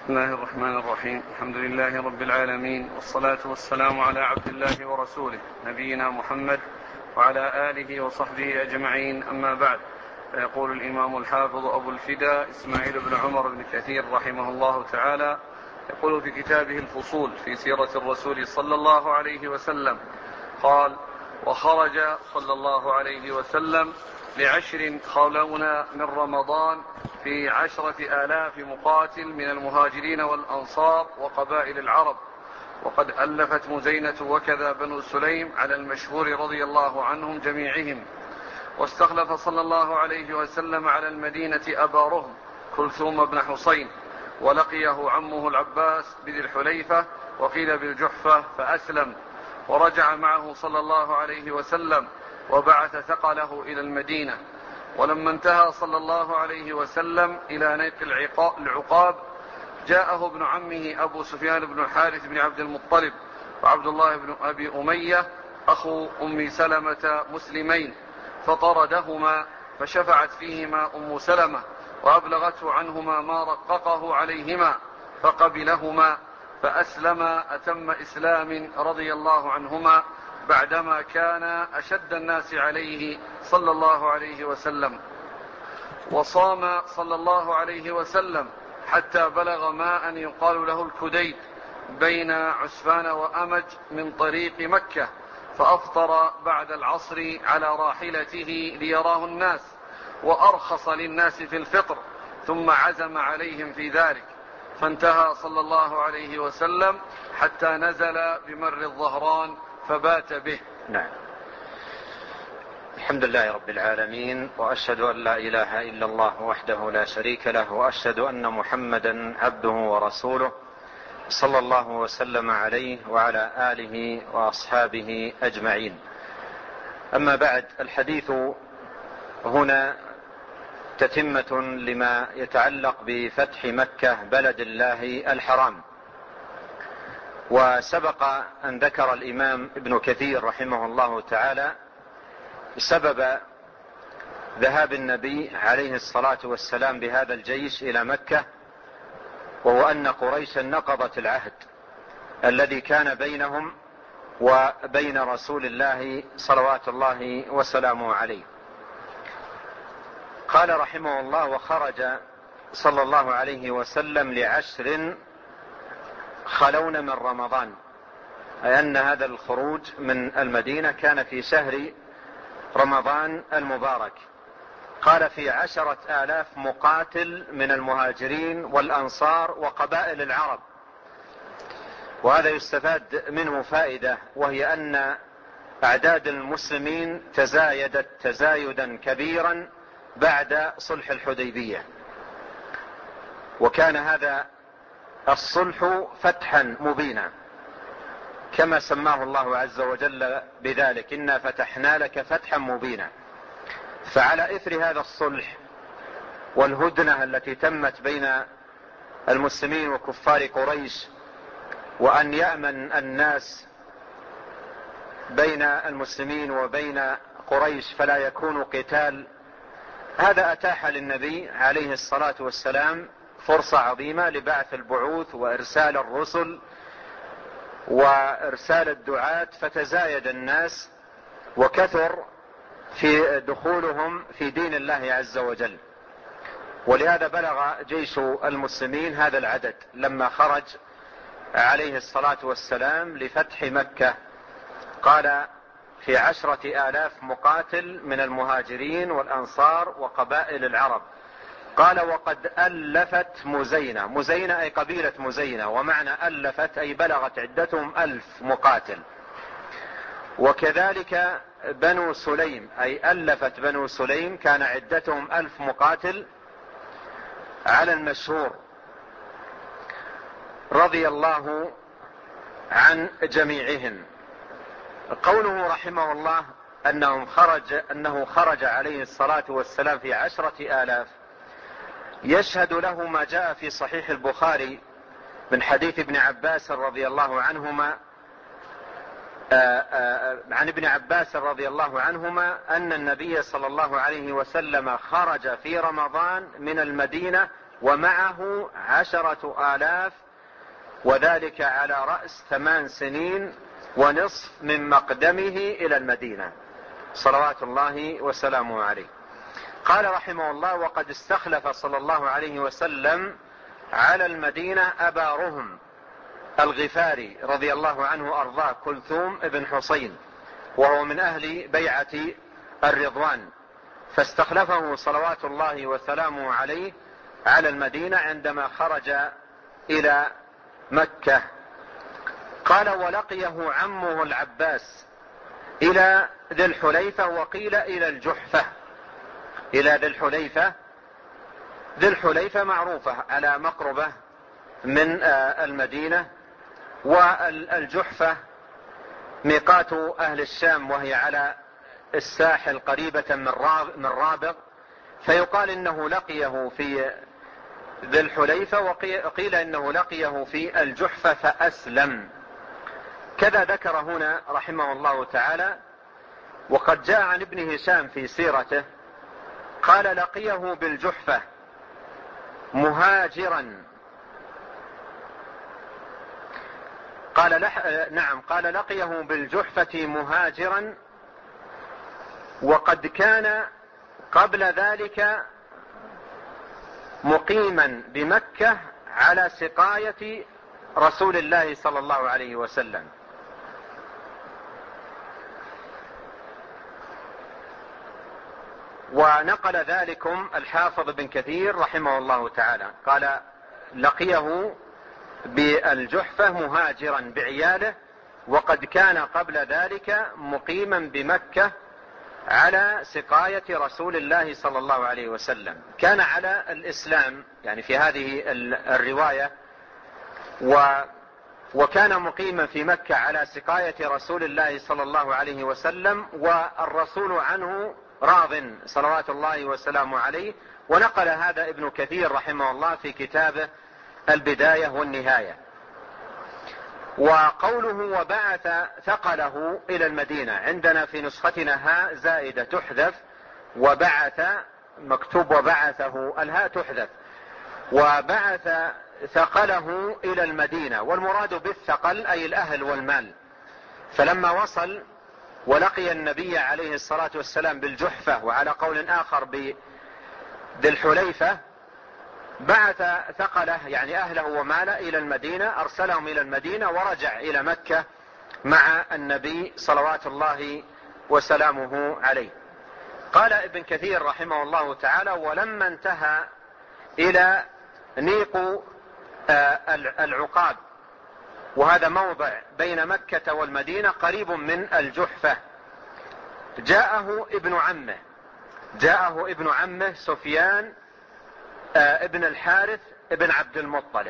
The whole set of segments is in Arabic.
بسم الله الرحمن الرحيم. الحمد لله رب العالمين، والصلاة والسلام على عبد الله ورسوله نبينا محمد وعلى آله وصحبه أجمعين، أما بعد. فيقول الإمام الحافظ أبو الفداء إسماعيل بن عمر بن كثير رحمه الله تعالى، يقول في كتابه الفصول في سيرة الرسول صلى الله عليه وسلم، قال: وخرج صلى الله عليه وسلم ل10 خلون من رمضان في 10,000 مقاتل من المهاجرين والأنصار وقبائل العرب، وقد ألفت مزينة وكذا بنو سليم على المشهور رضي الله عنهم جميعهم. واستخلف صلى الله عليه وسلم على المدينة أبا رهم كلثوم بن حصين، ولقيه عمه العباس بذي الحليفة وقيل بالجحفة فأسلم، ورجع معه صلى الله عليه وسلم وبعث ثقله إلى المدينة. ولما انتهى صلى الله عليه وسلم إلى نيق العقاب جاءه ابن عمه أبو سفيان بن الحارث بن عبد المطلب وعبد الله بن أبي أمية أخو أم سلمة مسلمين، فطردهما، فشفعت فيهما أم سلمة وأبلغته عنهما ما رققه عليهما فقبلهما، فأسلم أتم إسلام رضي الله عنهما، بعدما كان أشد الناس عليه صلى الله عليه وسلم. وصام صلى الله عليه وسلم حتى بلغ ماء يقال له الكديد بين عسفان وأمج من طريق مكة، فأفطر بعد العصر على راحلته ليراه الناس، وأرخص للناس في الفطر، ثم عزم عليهم في ذلك، فانتهى صلى الله عليه وسلم حتى نزل بمر الظهران فبات به. نعم. الحمد لله رب العالمين، وأشهد أن لا إله إلا الله وحده لا شريك له، وأشهد أن محمدا عبده ورسوله صلى الله وسلم عليه وعلى آله وأصحابه أجمعين. أما بعد، الحديث هنا تتمة لما يتعلق بفتح مكة بلد الله الحرام. وسبق أن ذكر الإمام ابن كثير رحمه الله تعالى سبب ذهاب النبي عليه الصلاة والسلام بهذا الجيش إلى مكة، وهو أن قريشا نقضت العهد الذي كان بينهم وبين رسول الله صلوات الله وسلامه عليه. قال رحمه الله: وخرج صلى الله عليه وسلم ل10 خلون من رمضان، أي أن هذا الخروج من المدينة كان في شهر رمضان المبارك. قال: في 10,000 مقاتل من المهاجرين والأنصار وقبائل العرب. وهذا يستفاد منه فائدة، وهي أن أعداد المسلمين تزايدت تزايدا كبيرا بعد صلح الحديبية، وكان هذا الصلح فتحا مبينا كما سماه الله عز وجل بذلك: إنا فتحنا لك فتحا مبينا. فعلى إثر هذا الصلح والهدنة التي تمت بين المسلمين وكفار قريش، وأن يأمن الناس بين المسلمين وبين قريش فلا يكون قتال، هذا أتاح للنبي عليه الصلاة والسلام فرصة عظيمة لبعث البعوث وإرسال الرسل وإرسال الدعاة، فتزايد الناس وكثر في دخولهم في دين الله عز وجل. ولهذا بلغ جيش المسلمين هذا العدد لما خرج عليه الصلاة والسلام لفتح مكة. قال: في 10,000 مقاتل من المهاجرين والأنصار وقبائل العرب. قال: وقد ألفت مزينة. مزينة أي قبيلة مزينة، ومعنى ألفت أي بلغت عدتهم 1000 مقاتل. وكذلك بنو سليم، أي ألفت بنو سليم، كان عدتهم 1000 مقاتل على المشهور رضي الله عن جميعهم. قوله رحمه الله أنه خرج عليه الصلاة والسلام في 10,000، يشهد له ما جاء في صحيح البخاري من حديث ابن عباس رضي الله عنهما عن ابن عباس رضي الله عنهما أن النبي صلى الله عليه وسلم خرج في رمضان من المدينة ومعه 10,000، وذلك على رأس 8 سنين ونصف من مقدمه إلى المدينة صلوات الله وسلامه عليه. قال رحمه الله: وقد استخلف صلى الله عليه وسلم على المدينة أبا رهم الغفاري رضي الله عنه أرضاه كلثوم ابن حسين، وهو من أهل بيعة الرضوان، فاستخلفه صلوات الله وسلامه عليه على المدينة عندما خرج إلى مكة. قال: ولقيه عمه العباس إلى ذي الحليفة، وقيل إلى الجحفة. إلى ذي الحليفة. ذي الحليفة معروفة على مقربة من المدينة، والجحفة ميقات أهل الشام، وهي على الساحل قريبة من رابغ، فيقال إنه لقيه في ذي الحليفة، وقيل إنه لقيه في الجحفة فأسلم. كذا ذكر هنا رحمه الله تعالى. وقد جاء عن ابن هشام في سيرته قال: لقيه بالجحفة مهاجرا. قال لقيه بالجحفة مهاجرا، وقد كان قبل ذلك مقيما بمكة على سقاية رسول الله صلى الله عليه وسلم. ونقل ذلكم الحافظ بن كثير رحمه الله تعالى، قال: لقيه بالجحفة مهاجرا بعياله، وقد كان قبل ذلك مقيما بمكة على سقاية رسول الله صلى الله عليه وسلم. كان على الإسلام يعني في هذه الرواية، وكان مقيما في مكة على سقاية رسول الله صلى الله عليه وسلم، والرسول عنه راض صلوات الله وسلامه عليه. ونقل هذا ابن كثير رحمه الله في كتابه البداية والنهاية. وقوله وبعث ثقله إلى المدينة، عندنا في نسختنا هاء زائدة تحذف، وبعث مكتوب وبعثه، الهاء تحذف. وبعث ثقله إلى المدينة، والمراد بالثقل أي الأهل والمال. فلما وصل ولقي النبي عليه الصلاة والسلام بالجحفة، وعلى قول آخر بذي الحليفة، بعث ثقله يعني أهله وماله إلى المدينة، أرسلهم إلى المدينة، ورجع إلى مكة مع النبي صلوات الله وسلامه عليه. قال ابن كثير رحمه الله تعالى: ولما انتهى إلى نيق العقاب، وهذا موضع بين مكة والمدينة قريب من الجحفة، جاءه ابن عمه سفيان ابن الحارث ابن عبد المطلب.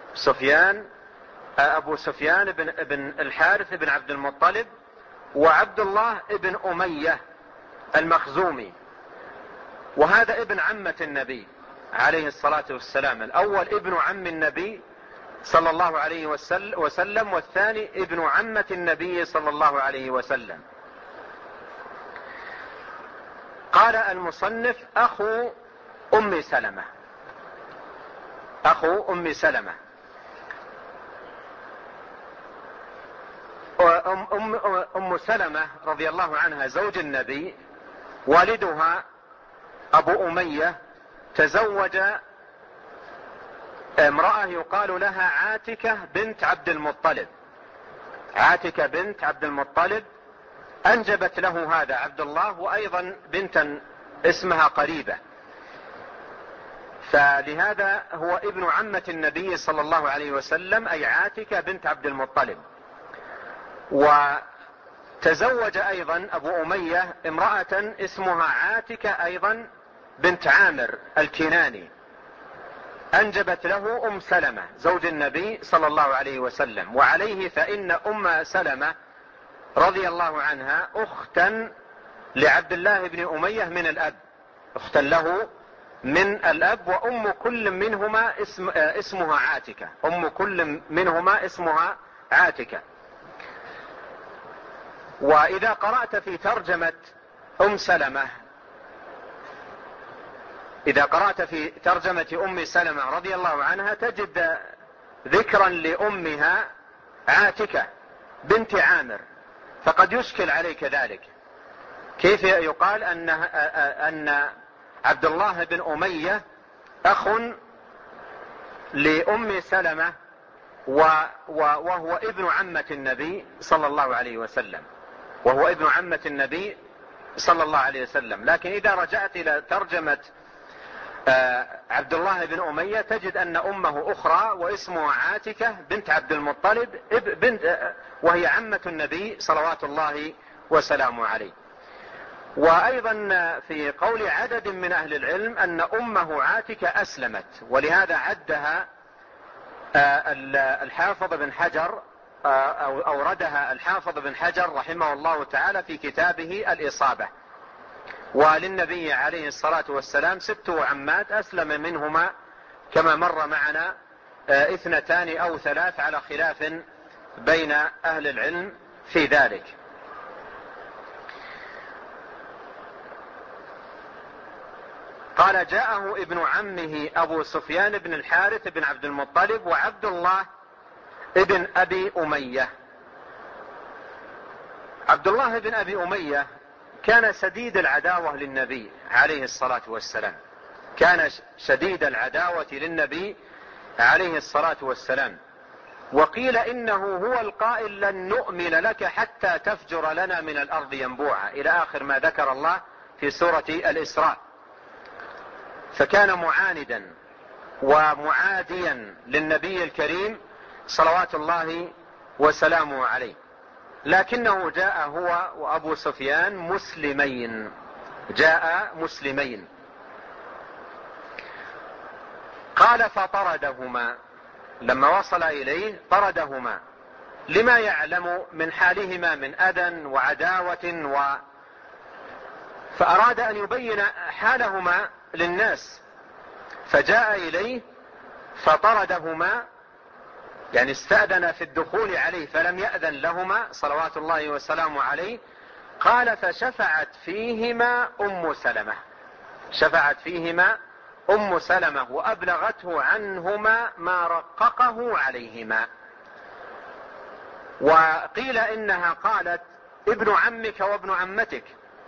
أبو سفيان ابن الحارث ابن عبد المطلب، وعبد الله ابن أمية المخزومي، وهذا ابن عمة النبي عليه الصلاة والسلام. الأول ابن عم النبي صلى الله عليه وسلم، والثاني ابن عمة النبي صلى الله عليه وسلم. قال المصنف: أخو أم سلمة. أم سلمة رضي الله عنها زوج النبي، والدها أبو أمية تزوج امرأة يقال لها عاتكة بنت عبد المطلب، أنجبت له هذا عبد الله، وأيضا بنتا اسمها قريبة، فلهذا هو ابن عمة النبي صلى الله عليه وسلم، أي عاتكة بنت عبد المطلب. وتزوج أيضا أبو أمية امرأة اسمها عاتكة أيضا بنت عامر الكناني، أنجبت له أم سلمة زوج النبي صلى الله عليه وسلم. وعليه فإن أم سلمة رضي الله عنها أختا لعبد الله بن أمية من الأب، أختا له من الأب، وأم كل منهما اسمها عاتكة. وإذا قرأت في ترجمة أم سلمة إذا قرأت في ترجمة أم سلمة رضي الله عنها تجد ذكرا لأمها عاتكة بنت عامر، فقد يشكل عليك ذلك، كيف يقال أن عبد الله بن أمية أخ لأم سلمة وهو ابن عمة النبي صلى الله عليه وسلم، وهو ابن عمة النبي صلى الله عليه وسلم. لكن إذا رجعت إلى ترجمة عبد الله بن أمية تجد أن أمه أخرى واسمها عاتكة بنت عبد المطلب وهي عمة النبي صلوات الله وسلامه عليه. وأيضا في قول عدد من أهل العلم أن أمه عاتكة أسلمت، ولهذا عدها الحافظ بن حجر أو أوردها الحافظ بن حجر رحمه الله تعالى في كتابه الإصابة. وللنبي عليه الصلاة والسلام 6 عمات أسلم منهما كما مر معنا 2 أو 3 على خلاف بين أهل العلم في ذلك. قال جاءه ابن عمه أبو سفيان بن الحارث بن عبد المطلب وعبد الله ابن أبي أمية. عبد الله بن أبي أمية كان شديد العداوة للنبي عليه الصلاة والسلام، كان شديد العداوة للنبي عليه الصلاة والسلام، وقيل إنه هو القائل لن نؤمن لك حتى تفجر لنا من الأرض ينبوعا إلى آخر ما ذكر الله في سورة الإسراء. فكان معاندا ومعاديا للنبي الكريم صلوات الله وسلامه عليه، لكنه جاء هو وأبو سفيان مسلمين، جاء مسلمين. قال فطردهما، لما وصل إليه طردهما لما يعلم من حالهما من أذى وعداوة فأراد أن يبين حالهما للناس، فجاء إليه فطردهما، يعني استأذن في الدخول عليه فلم يأذن لهما صلوات الله وسلامه عليه. قال فشفعت فيهما أم سلمة، شفعت فيهما أم سلمة وأبلغته عنهما ما رققه عليهما. وقيل إنها قالت ابن عمك وابن عمتك،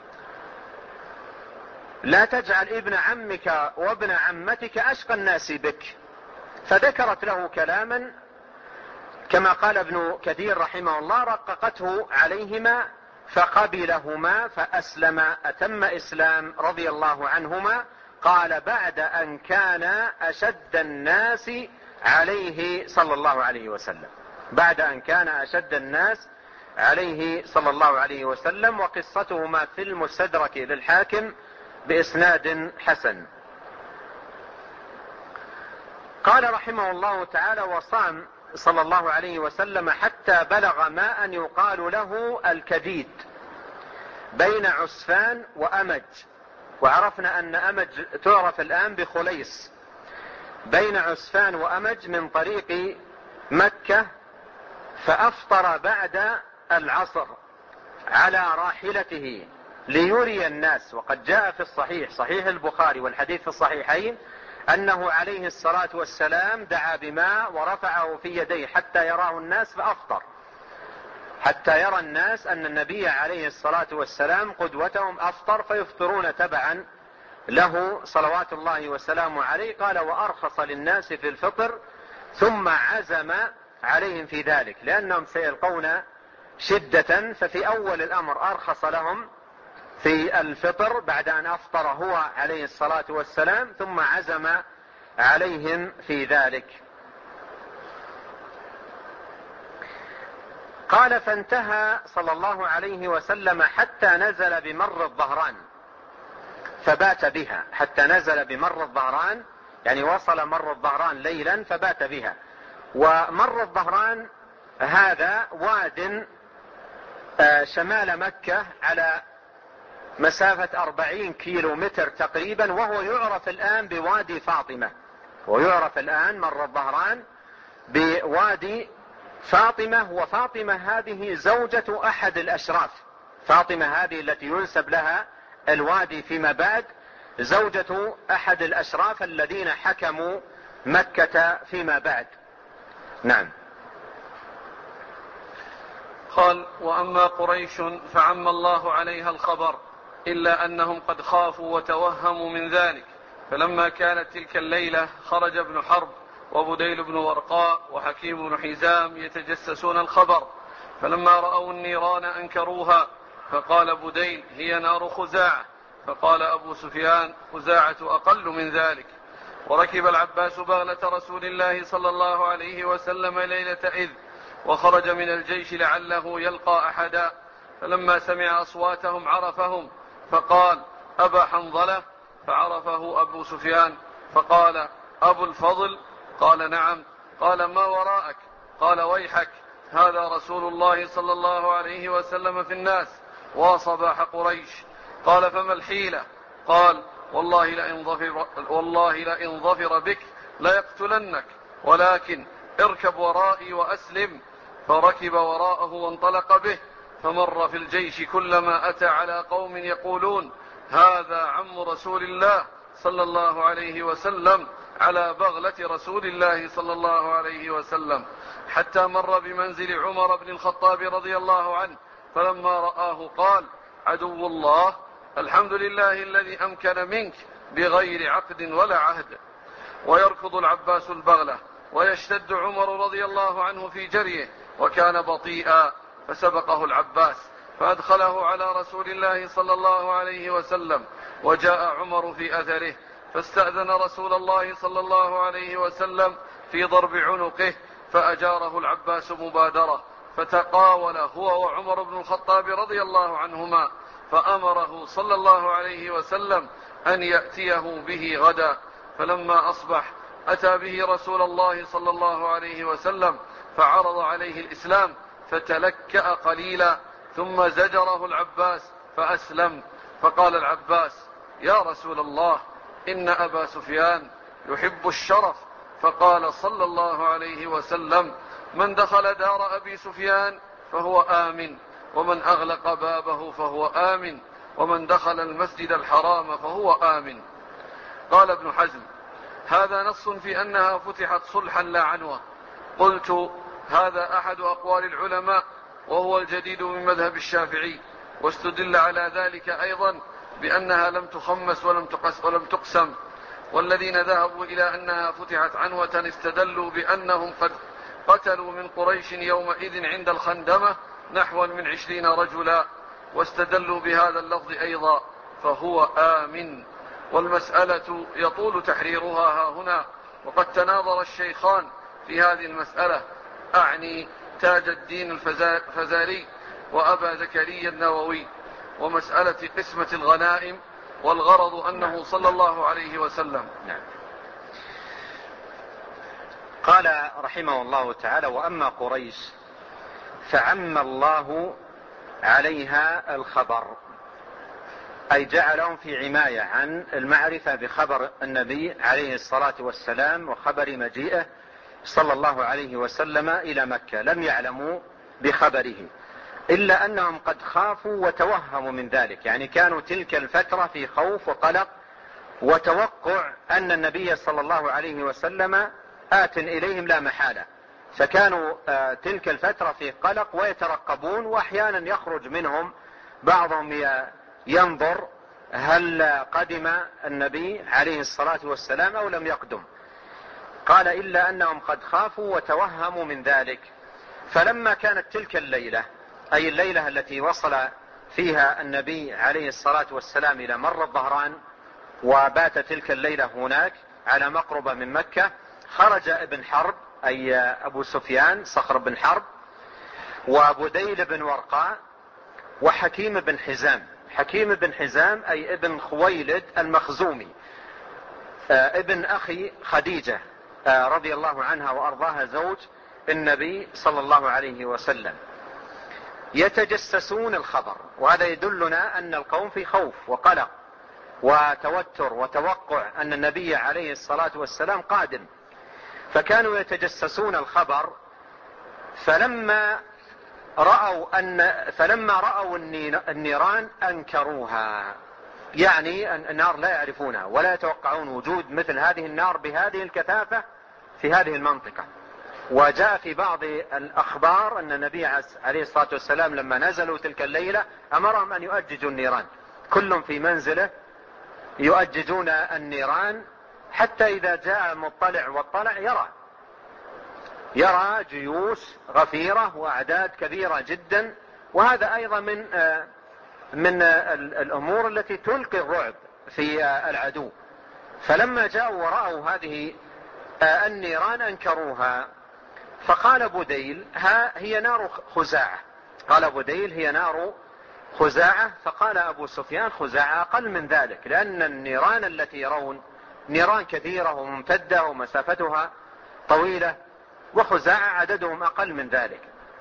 لا تجعل ابن عمك وابن عمتك أشقى الناس بك، فذكرت له كلاما كما قال ابن كثير رحمه الله رققته عليهما فقبلهما فأسلم، أتم إسلام رضي الله عنهما. قال بعد أن كان أشد الناس عليه صلى الله عليه وسلم، بعد أن كان أشد الناس عليه صلى الله عليه وسلم. وقصتهما في المستدرك للحاكم بإسناد حسن. قال رحمه الله تعالى وصام صلى الله عليه وسلم حتى بلغ ماء يقال له الكديد بين عسفان وأمج، وعرفنا أن أمج تعرف الآن بخليص، بين عسفان وأمج من طريق مكة. فأفطر بعد العصر على راحلته ليري الناس. وقد جاء في الصحيح صحيح البخاري والحديث في الصحيحين أنه عليه الصلاة والسلام دعا بماء ورفعه في يديه حتى يراه الناس فأفطر، حتى يرى الناس أن النبي عليه الصلاة والسلام قدوتهم أفطر فيفطرون تبعا له صلوات الله وسلامه عليه. قال وأرخص للناس في الفطر ثم عزم عليهم في ذلك لأنهم سيلقون شدة، ففي أول الأمر أرخص لهم في الفطر بعد أن أفطر هو عليه الصلاة والسلام، ثم عزم عليهم في ذلك. قال فانتهى صلى الله عليه وسلم حتى نزل بمر الظهران فبات بها، حتى نزل بمر الظهران يعني وصل مر الظهران ليلا فبات بها. ومر الظهران هذا واد شمال مكة على مسافة 40 كيلو متر تقريبا، وهو يعرف الآن بوادي فاطمة، ويعرف الآن مر الظهران بوادي فاطمة. وفاطمة هذه زوجة أحد الأشراف، فاطمة هذه التي ينسب لها الوادي فيما بعد زوجة أحد الأشراف الذين حكموا مكة فيما بعد. نعم. قال: وأما قريش فعم الله عليها الخبر، إلا أنهم قد خافوا وتوهموا من ذلك. فلما كانت تلك الليلة خرج ابن حرب وبديل بن ورقاء وحكيم بن حزام يتجسسون الخبر، فلما رأوا النيران أنكروها، فقال بديل: هي نار خزاعة. فقال أبو سفيان: خزاعة أقل من ذلك. وركب العباس بغلة رسول الله صلى الله عليه وسلم ليلة إذ، وخرج من الجيش لعله يلقى أحدا، فلما سمع أصواتهم عرفهم، فقال: أبا حنظلة؟ فعرفه أبو سفيان فقال: أبو الفضل؟ قال: نعم. قال: ما وراءك؟ قال: ويحك، هذا رسول الله صلى الله عليه وسلم في الناس وصباح قريش. قال: فما الحيلة؟ قال: والله لئن ظفر بك ليقتلنك، ولكن اركب ورائي وأسلم. فركب وراءه وانطلق به، فمر في الجيش كلما أتى على قوم يقولون: هذا عم رسول الله صلى الله عليه وسلم على بغلة رسول الله صلى الله عليه وسلم، حتى مر بمنزل عمر بن الخطاب رضي الله عنه، فلما رآه قال: عدو الله، الحمد لله الذي أمكن منك بغير عقد ولا عهد. ويركض العباس البغلة، ويشتد عمر رضي الله عنه في جريه، وكان بطيئا، فسبقه العباس فأدخله على رسول الله صلى الله عليه وسلم، وجاء عمر في أثره، فاستأذن رسول الله صلى الله عليه وسلم في ضرب عنقه، فأجاره العباس مبادرة، فتقاول هو وعمر بن الخطاب رضي الله عنهما، فأمره صلى الله عليه وسلم أن يأتيه به غدا. فلما أصبح أتى به رسول الله صلى الله عليه وسلم، فعرض عليه الإسلام، فتلكأ قليلا، ثم زجره العباس فأسلم. فقال العباس: يا رسول الله، إن أبا سفيان يحب الشرف. فقال صلى الله عليه وسلم: من دخل دار أبي سفيان فهو آمن، ومن أغلق بابه فهو آمن، ومن دخل المسجد الحرام فهو آمن. قال ابن حزم: هذا نص في أنها فتحت صلحا لا عنوة. قلت: هذا أحد أقوال العلماء، وهو الجديد من مذهب الشافعي. واستدل على ذلك أيضا بأنها لم تخمس ولم تقسم. والذين ذهبوا إلى أنها فتحت عنوة استدلوا بأنهم قد قتلوا من قريش يومئذ عند الخندمة نحو من 20 رجلا، واستدلوا بهذا اللفظ أيضا، فهو آمن. والمسألة يطول تحريرها ها هنا، وقد تناظر الشيخان في هذه المسألة، أعني تاج الدين الفزاري وأبا زكريا النووي، ومسألة قسمة الغنائم، والغرض أنه صلى الله عليه وسلم. قال رحمه الله تعالى: وأما قريش فعم الله عليها الخبر، أي جعلهم في عماية عن المعرفة بخبر النبي عليه الصلاة والسلام وخبر مجيئه صلى الله عليه وسلم إلى مكة، لم يعلموا بخبره، إلا أنهم قد خافوا وتوهموا من ذلك، يعني كانوا تلك الفترة في خوف وقلق وتوقع أن النبي صلى الله عليه وسلم آت إليهم لا محالة، فكانوا تلك الفترة في قلق ويترقبون، وأحيانا يخرج منهم بعضهم ينظر هل قدم النبي عليه الصلاة والسلام أو لم يقدم. قال: إلا أنهم قد خافوا وتوهموا من ذلك. فلما كانت تلك الليلة، أي الليلة التي وصل فيها النبي عليه الصلاة والسلام إلى مر الظهران، وبات تلك الليلة هناك على مقربة من مكة، خرج ابن حرب أي أبو سفيان صخر بن حرب، وبديل بن ورقاء، وحكيم بن حزام. حكيم بن حزام أي ابن خويلد المخزومي، ابن أخي خديجة رضي الله عنها وأرضاها، زوج النبي صلى الله عليه وسلم، يتجسسون الخبر. وهذا يدلنا أن القوم في خوف وقلق وتوتر وتوقع أن النبي عليه الصلاة والسلام قادم، فكانوا يتجسسون الخبر. فلما رأوا النيران أنكروها، يعني النار لا يعرفونها ولا يتوقعون وجود مثل هذه النار بهذه الكثافة في هذه المنطقة. وجاء في بعض الأخبار أن النبي عليه الصلاة والسلام لما نزلوا تلك الليلة أمرهم أن يؤججوا النيران، كل في منزله يؤججون النيران، حتى إذا جاء المطلع واطلع يرى جيوش غفيرة وأعداد كبيرة جدا. وهذا أيضا من الأمور التي تلقي الرعب في العدو. فلما جاءوا ورأوا هذه النيران أنكروها، فقال بديل هي نار خزاعة. قال بديل هي نار خزاعة. فقال أبو سفيان خزاعة أقل من ذلك، لأن النيران التي يرون نيران كثيرة وممتدة ومسافتها طويلة، وخزاعة عددهم أقل من ذلك.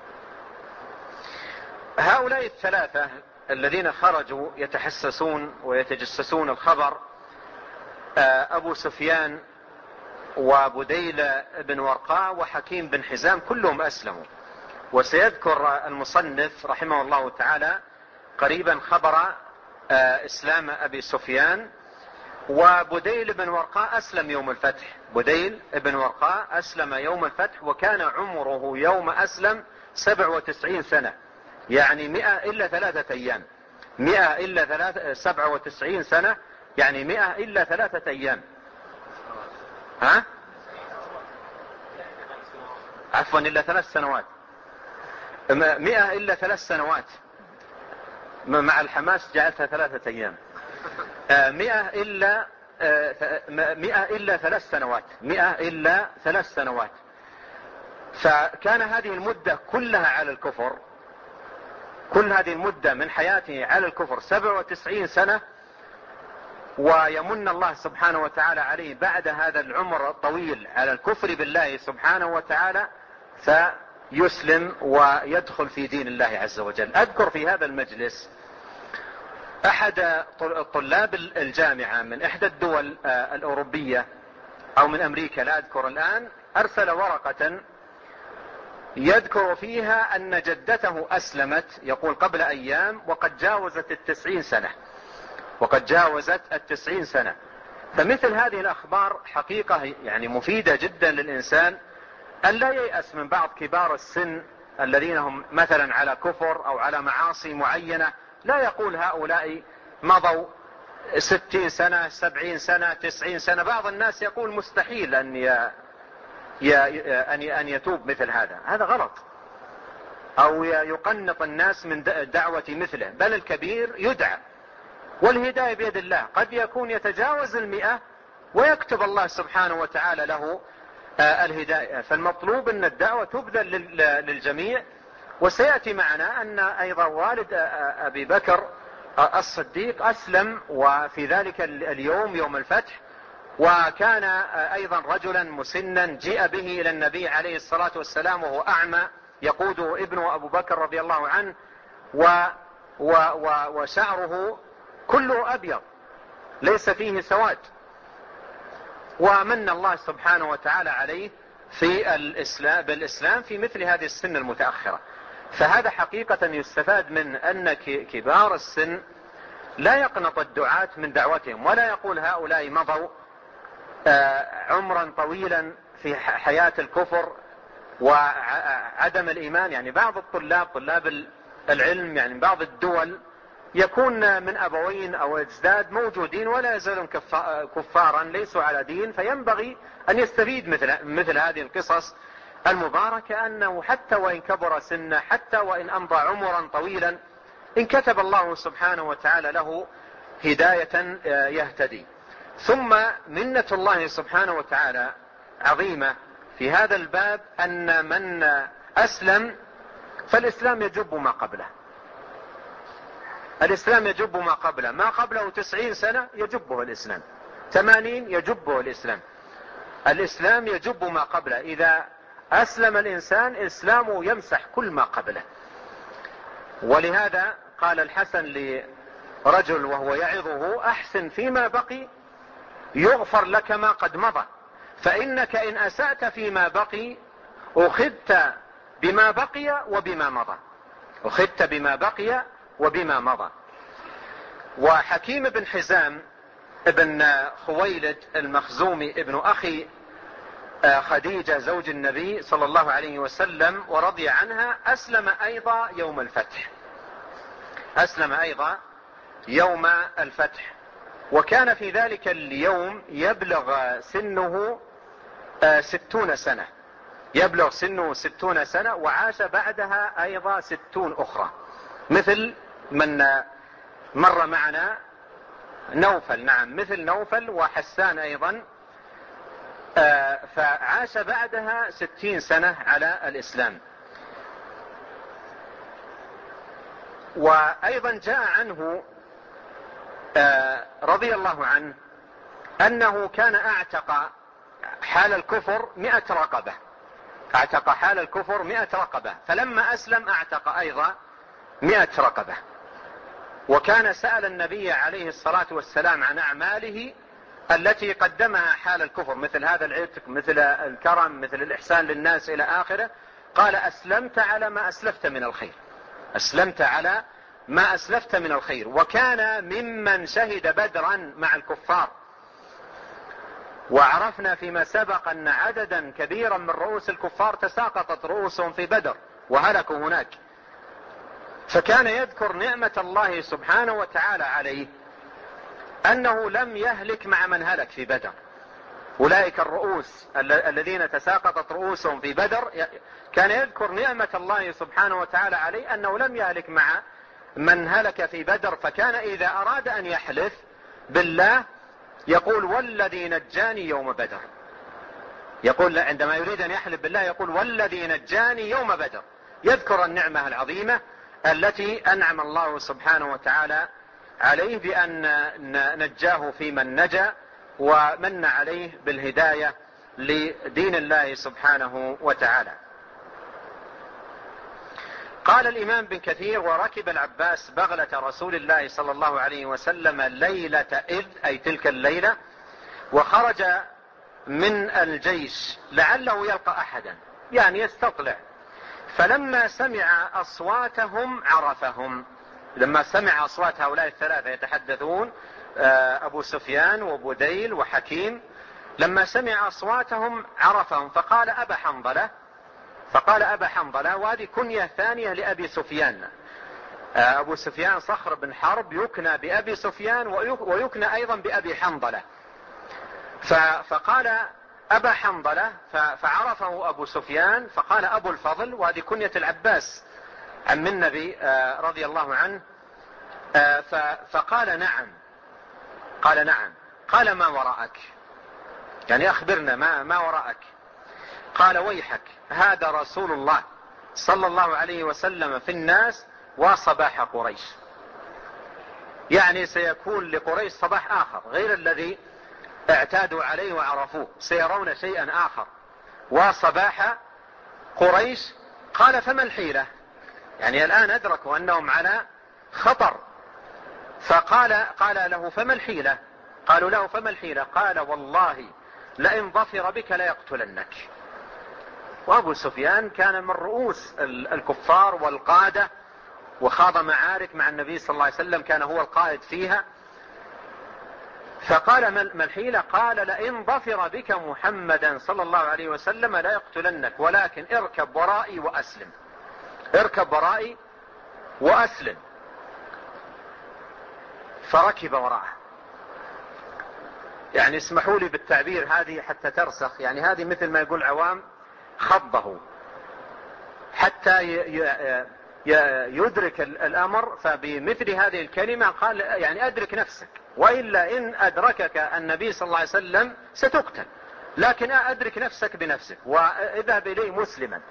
هؤلاء الثلاثة الذين خرجوا يتحسسون ويتجسسون الخبر، أبو سفيان وبديل بن ورقاء وحكيم بن حزام، كلهم أسلموا. وسيذكر المصنف رحمه الله تعالى قريبا خبر إسلام أبي سفيان. وبديل بن ورقاء أسلم يوم الفتح. بديل بن ورقاء أسلم يوم الفتح، وكان عمره يوم أسلم 97 سنة، يعني 100 إلا 3 أيام. 100 إلا 97 سنة، يعني 100 إلا 3 أيام. عفوا إلا 3 سنوات. 100 إلا 3 سنوات، مع الحماس جعلتها 3 أيام. 100 إلا 3 سنوات. 100 إلا 3 سنوات. فكان هذه المدة كلها على الكفر، كل هذه المدة من حياته على الكفر 97 سنة. ويمن الله سبحانه وتعالى عليه بعد هذا العمر الطويل على الكفر بالله سبحانه وتعالى، فيسلم ويدخل في دين الله عز وجل. أذكر في هذا المجلس أحد طلاب الجامعة من إحدى الدول الأوروبية أو من أمريكا لا أذكر الآن، أرسل ورقة يذكر فيها أن جدته أسلمت، يقول قبل أيام، وقد جاوزت 90 سنة، وقد جاوزت 90 سنة. فمثل هذه الأخبار حقيقة يعني مفيدة جدا للإنسان، أن لا ييأس من بعض كبار السن الذين هم مثلا على كفر أو على معاصي معينة. لا يقول هؤلاء مضوا 60 سنة 70 سنة 90 سنة. بعض الناس يقول مستحيل أن يتوب مثل هذا غلط، أو يقنط الناس من دعوة مثله. بل الكبير يدعى، والهداية بيد الله. قد يكون يتجاوز 100 ويكتب الله سبحانه وتعالى له الهداية. فالمطلوب أن الدعوة تبذل للجميع. وسيأتي معنا أن أيضا والد أبي بكر الصديق أسلم، وفي ذلك اليوم يوم الفتح، وكان أيضا رجلا مسنا جيء به إلى النبي عليه الصلاة والسلام وهو أعمى، يقوده ابنه أبو بكر رضي الله عنه، وشعره كله أبيض ليس فيه سواد. ومن الله سبحانه وتعالى عليه بالإسلام في مثل هذه السن المتأخرة. فهذا حقيقة يستفاد من أن كبار السن لا يقنط الدعاة من دعوتهم، ولا يقول هؤلاء مضوا عمرا طويلا في حياة الكفر وعدم الإيمان. يعني بعض طلاب العلم، يعني بعض الدول يكون من أبوين أو أجداد موجودين ولا يزالون كفارا ليسوا على دين. فينبغي أن يستفيد مثل هذه القصص المباركة، أنه حتى وإن كبر سنه، حتى وإن أمضى عمرا طويلا، إن كتب الله سبحانه وتعالى له هداية يهتدي. ثم منة الله سبحانه وتعالى عظيمة في هذا الباب، أن من أسلم فالإسلام يجب ما قبله. الإسلام يجب ما قبله. ما قبله 90 سنة يجبه الإسلام، 80 يجبه الإسلام. الإسلام يجب ما قبله. إذا أسلم الإنسان إسلامه يمسح كل ما قبله. ولهذا قال الحسن لرجل وهو يعظه: أحسن فيما بقي يغفر لك ما قد مضى، فإنك إن أسأت فيما بقي أخذت بما بقي وبما مضى. أخذت بما بقي وبما مضى. وحكيم بن حزام ابن خويلد المخزومي ابن أخي خديجة زوج النبي صلى الله عليه وسلم ورضي عنها أسلم أيضا يوم الفتح. أسلم أيضا يوم الفتح، وكان في ذلك اليوم يبلغ سنه 60 سنة، يبلغ سنه 60 سنة، وعاش بعدها أيضا 60 أخرى، مثل من مر معنا نوفل. نعم، مثل نوفل وحسان أيضا، فعاش بعدها 60 سنة على الإسلام. وأيضا جاء عنه رضي الله عنه أنه كان أعتق حال الكفر 100 رقبة، أعتق حال الكفر 100 رقبة، فلما أسلم أعتق أيضا 100 رقبة. وكان سأل النبي عليه الصلاة والسلام عن أعماله التي قدمها حال الكفر، مثل هذا العتق، مثل الكرم، مثل الإحسان للناس إلى آخره. قال: أسلمت على ما أسلفت من الخير، أسلمت على ما أسلفت من الخير. وكان ممن شهد بدرا مع الكفار، وعرفنا فيما سبق أن عددا كبيرا من رؤوس الكفار تساقطت رؤوسهم في بدر وهلكوا هناك، فكان يذكر نعمة الله سبحانه وتعالى عليه أنه لم يهلك مع من هلك في بدر. أولئك الرؤوس الذين تساقطت رؤوسهم في بدر، كان يذكر نعمة الله سبحانه وتعالى عليه أنه لم يهلك مع من هلك في بدر. فكان إذا أراد أن يحلف بالله يقول: والذي نجاني يوم بدر. يقول عندما يريد أن يحلف بالله يقول: والذي نجاني يوم بدر، يذكر النعمة العظيمة التي أنعم الله سبحانه وتعالى عليه بأن نجاه في من نجا، ومن عليه بالهداية لدين الله سبحانه وتعالى. قال الإمام بن كثير: وركب العباس بغلة رسول الله صلى الله عليه وسلم ليلة إذ، أي تلك الليلة، وخرج من الجيش لعله يلقى أحدا، يعني يستطلع. فلما سمع أصواتهم عرفهم، لما سمع أصوات هؤلاء الثلاثة يتحدثون، أبو سفيان وبديل وحكيم، لما سمع أصواتهم عرفهم، فقال: أبا حنظلة. فقال: أبا حنظلة، وهذه كنية ثانية لأبي سفيان. أبو سفيان صخر بن حرب يكنى بأبي سفيان ويكنى أيضا بأبي حنظلة. فقال: أبا حنظلة، فعرفه أبو سفيان، فقال: أبو الفضل، وهذه كنية العباس عم النبي رضي الله عنه. فقال: نعم. قال: نعم. قال: ما وراءك؟ يعني أخبرنا ما وراءك. قال: ويحك، هذا رسول الله صلى الله عليه وسلم في الناس وصباح قريش، يعني سيكون لقريش صباح آخر غير الذي اعتادوا عليه وعرفوه، سيرون شيئا آخر وصباح قريش. قال: فما الحيلة؟ يعني الآن أدركوا أنهم على خطر. قال له: فما الحيلة؟ قالوا له: فما الحيلة؟ قال: والله لئن ظفر بك ليقتلنك. وأبو سفيان كان من رؤوس الكفار والقادة، وخاض معارك مع النبي صلى الله عليه وسلم، كان هو القائد فيها. فقال: ما الحيلة؟ قال: لئن ظفر بك محمدا صلى الله عليه وسلم لا يقتلنك، ولكن اركب ورائي وأسلم، اركب ورائي وأسلم. فركب وراءه. يعني اسمحوا لي بالتعبير هذه حتى ترسخ، يعني هذه مثل ما يقول عوام خضه حتى يدرك الأمر. فبمثل هذه الكلمة قال: يعني أدرك نفسك، وإلا إن أدركك النبي صلى الله عليه وسلم ستقتل، لكن أدرك نفسك بنفسك واذهب إليه مسلما.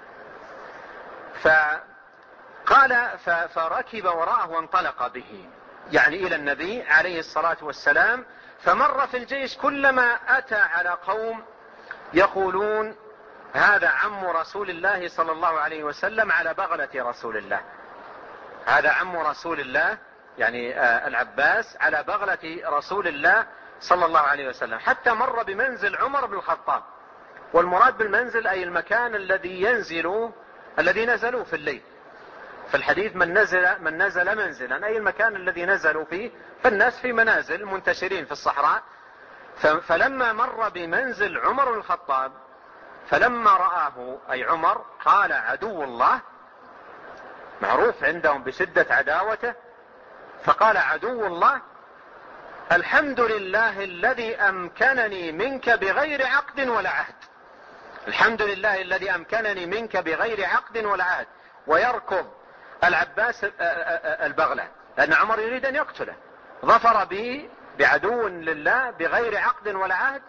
فقال: فركب وراءه وانطلق به، يعني إلى النبي عليه الصلاة والسلام. فمر في الجيش كلما أتى على قوم يقولون: هذا عم رسول الله صلى الله عليه وسلم على بغلة رسول الله، هذا عم رسول الله، يعني العباس على بغلة رسول الله صلى الله عليه وسلم. حتى مر بمنزل عمر بن الخطاب، والمراد بالمنزل أي المكان الذي نزلوا في الليل. في الحديث من نزل منزلا، أي المكان الذي نزلوا فيه، فالناس في منازل منتشرين في الصحراء. فلما مر بمنزل عمر بن الخطاب فلما رآه أي عمر قال عدو الله، معروف عندهم بشدة عداوته، فقال عدو الله الحمد لله الذي أمكنني منك بغير عقد ولا عهد. الحمد لله الذي أمكنني منك بغير عقد ولا عهد. ويركض العباس البغلة لأن عمر يريد أن يقتله، ظفر به بعدو لله بغير عقد ولا عهد،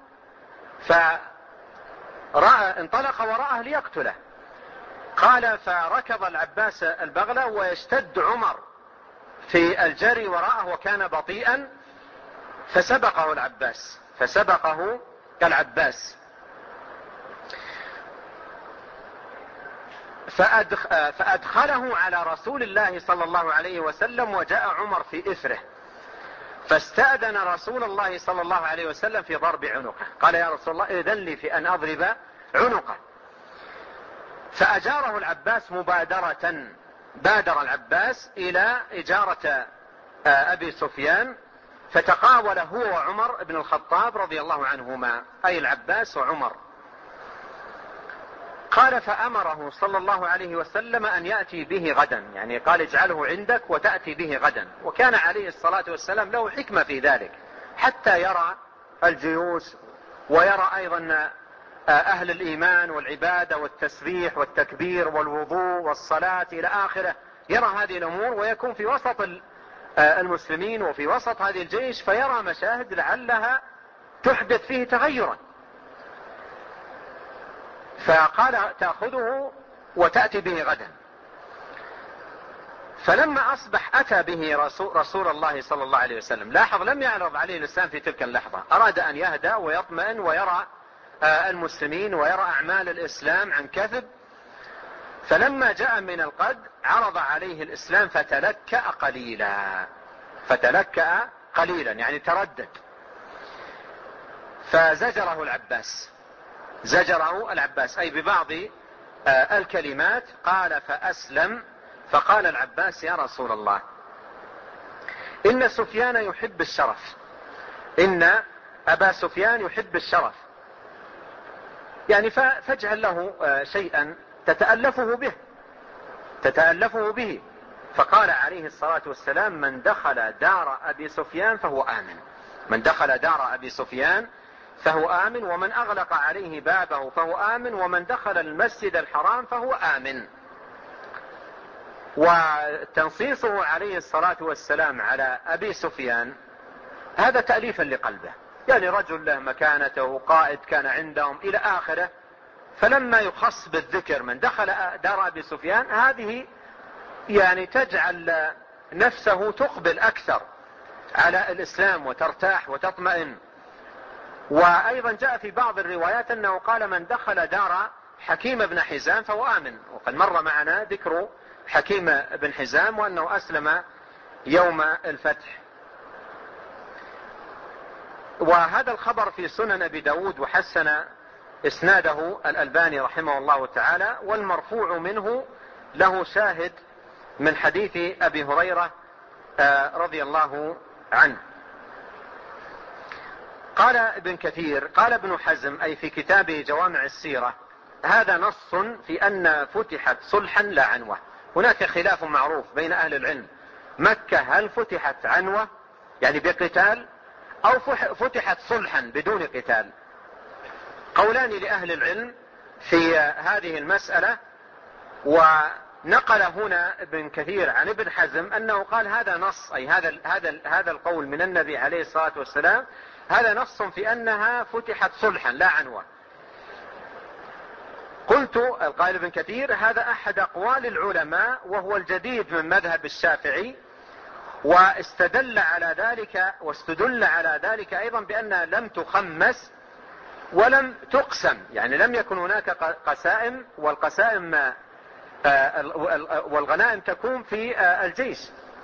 انطلق وراءه ليقتله. قال فركض العباس البغلة ويشتد عمر في الجري وراءه وكان بطيئا، فسبقه العباس فأدخله على رسول الله صلى الله عليه وسلم، وجاء عمر في إثره، فاستأذن رسول الله صلى الله عليه وسلم في ضرب عنقه. قال يا رسول الله إذن لي في أن أضرب عنقه. فأجاره العباس مبادرة، بادر العباس إلى إجارة أبي سفيان، فتقاول هو وعمر بن الخطاب رضي الله عنهما، أي العباس وعمر. قال فأمره صلى الله عليه وسلم أن يأتي به غدا، يعني قال اجعله عندك وتأتي به غدا. وكان عليه الصلاة والسلام له حكمة في ذلك، حتى يرى الجيوش ويرى أيضا أهل الإيمان والعبادة والتسبيح والتكبير والوضوء والصلاة إلى آخره، يرى هذه الأمور ويكون في وسط المسلمين وفي وسط هذه الجيش، فيرى مشاهد لعلها تحدث فيه تغيرا. فقال تأخذه وتأتي به غدا. فلما أصبح أتى به رسول الله صلى الله عليه وسلم. لاحظ لم يعرض عليه الإسلام في تلك اللحظة، أراد أن يهدى ويطمئن ويرى المسلمين ويرى أعمال الإسلام عن كثب. فلما جاء من القد عرض عليه الإسلام فتلكأ قليلا يعني تردد. فزجره العباس أي ببعض الكلمات. قال فأسلم. فقال العباس يا رسول الله إن سفيان يحب الشرف، إن أبا سفيان يحب الشرف، يعني فاجعل له شيئا تتألفه به. فقال عليه الصلاة والسلام من دخل دار أبي سفيان فهو آمن، ومن أغلق عليه بابه فهو آمن، ومن دخل المسجد الحرام فهو آمن. وتنصيصه عليه الصلاة والسلام على أبي سفيان هذا تأليفا لقلبه، يعني رجل له مكانته، قائد كان عندهم إلى آخره. فلما يخص بالذكر من دخل دار أبي سفيان، هذه يعني تجعل نفسه تقبل أكثر على الإسلام وترتاح وتطمئن. وأيضا جاء في بعض الروايات أنه قال من دخل دار حكيم بن حزام فهو آمن، وقد مر معنا ذكر حكيم بن حزام وأنه أسلم يوم الفتح. وهذا الخبر في سنن أبي داود وحسن إسناده الألباني رحمه الله تعالى. والمرفوع منه له شاهد من حديث أبي هريرة رضي الله عنه. قال ابن كثير قال ابن حزم أي في كتابه جوامع السيرة هذا نص في أن فتحت صلحا لا عنوة. هناك خلاف معروف بين أهل العلم، مكة هل فتحت عنوة يعني بقتال أو فتحت صلحا بدون قتال؟ قولان لأهل العلم في هذه المسألة. ونقل هنا ابن كثير عن ابن حزم أنه قال هذا نص، أي هذا القول من النبي عليه الصلاة والسلام هذا نص في أنها فتحت صلحا لا عنوة. قلت القائل ابن كثير هذا أحد أقوال العلماء وهو الجديد من مذهب الشافعي، واستدل على ذلك أيضا بأنها لم تخمس ولم تقسم، يعني لم يكن هناك قسائم، والقسائم والغنائم تكون في الجيش.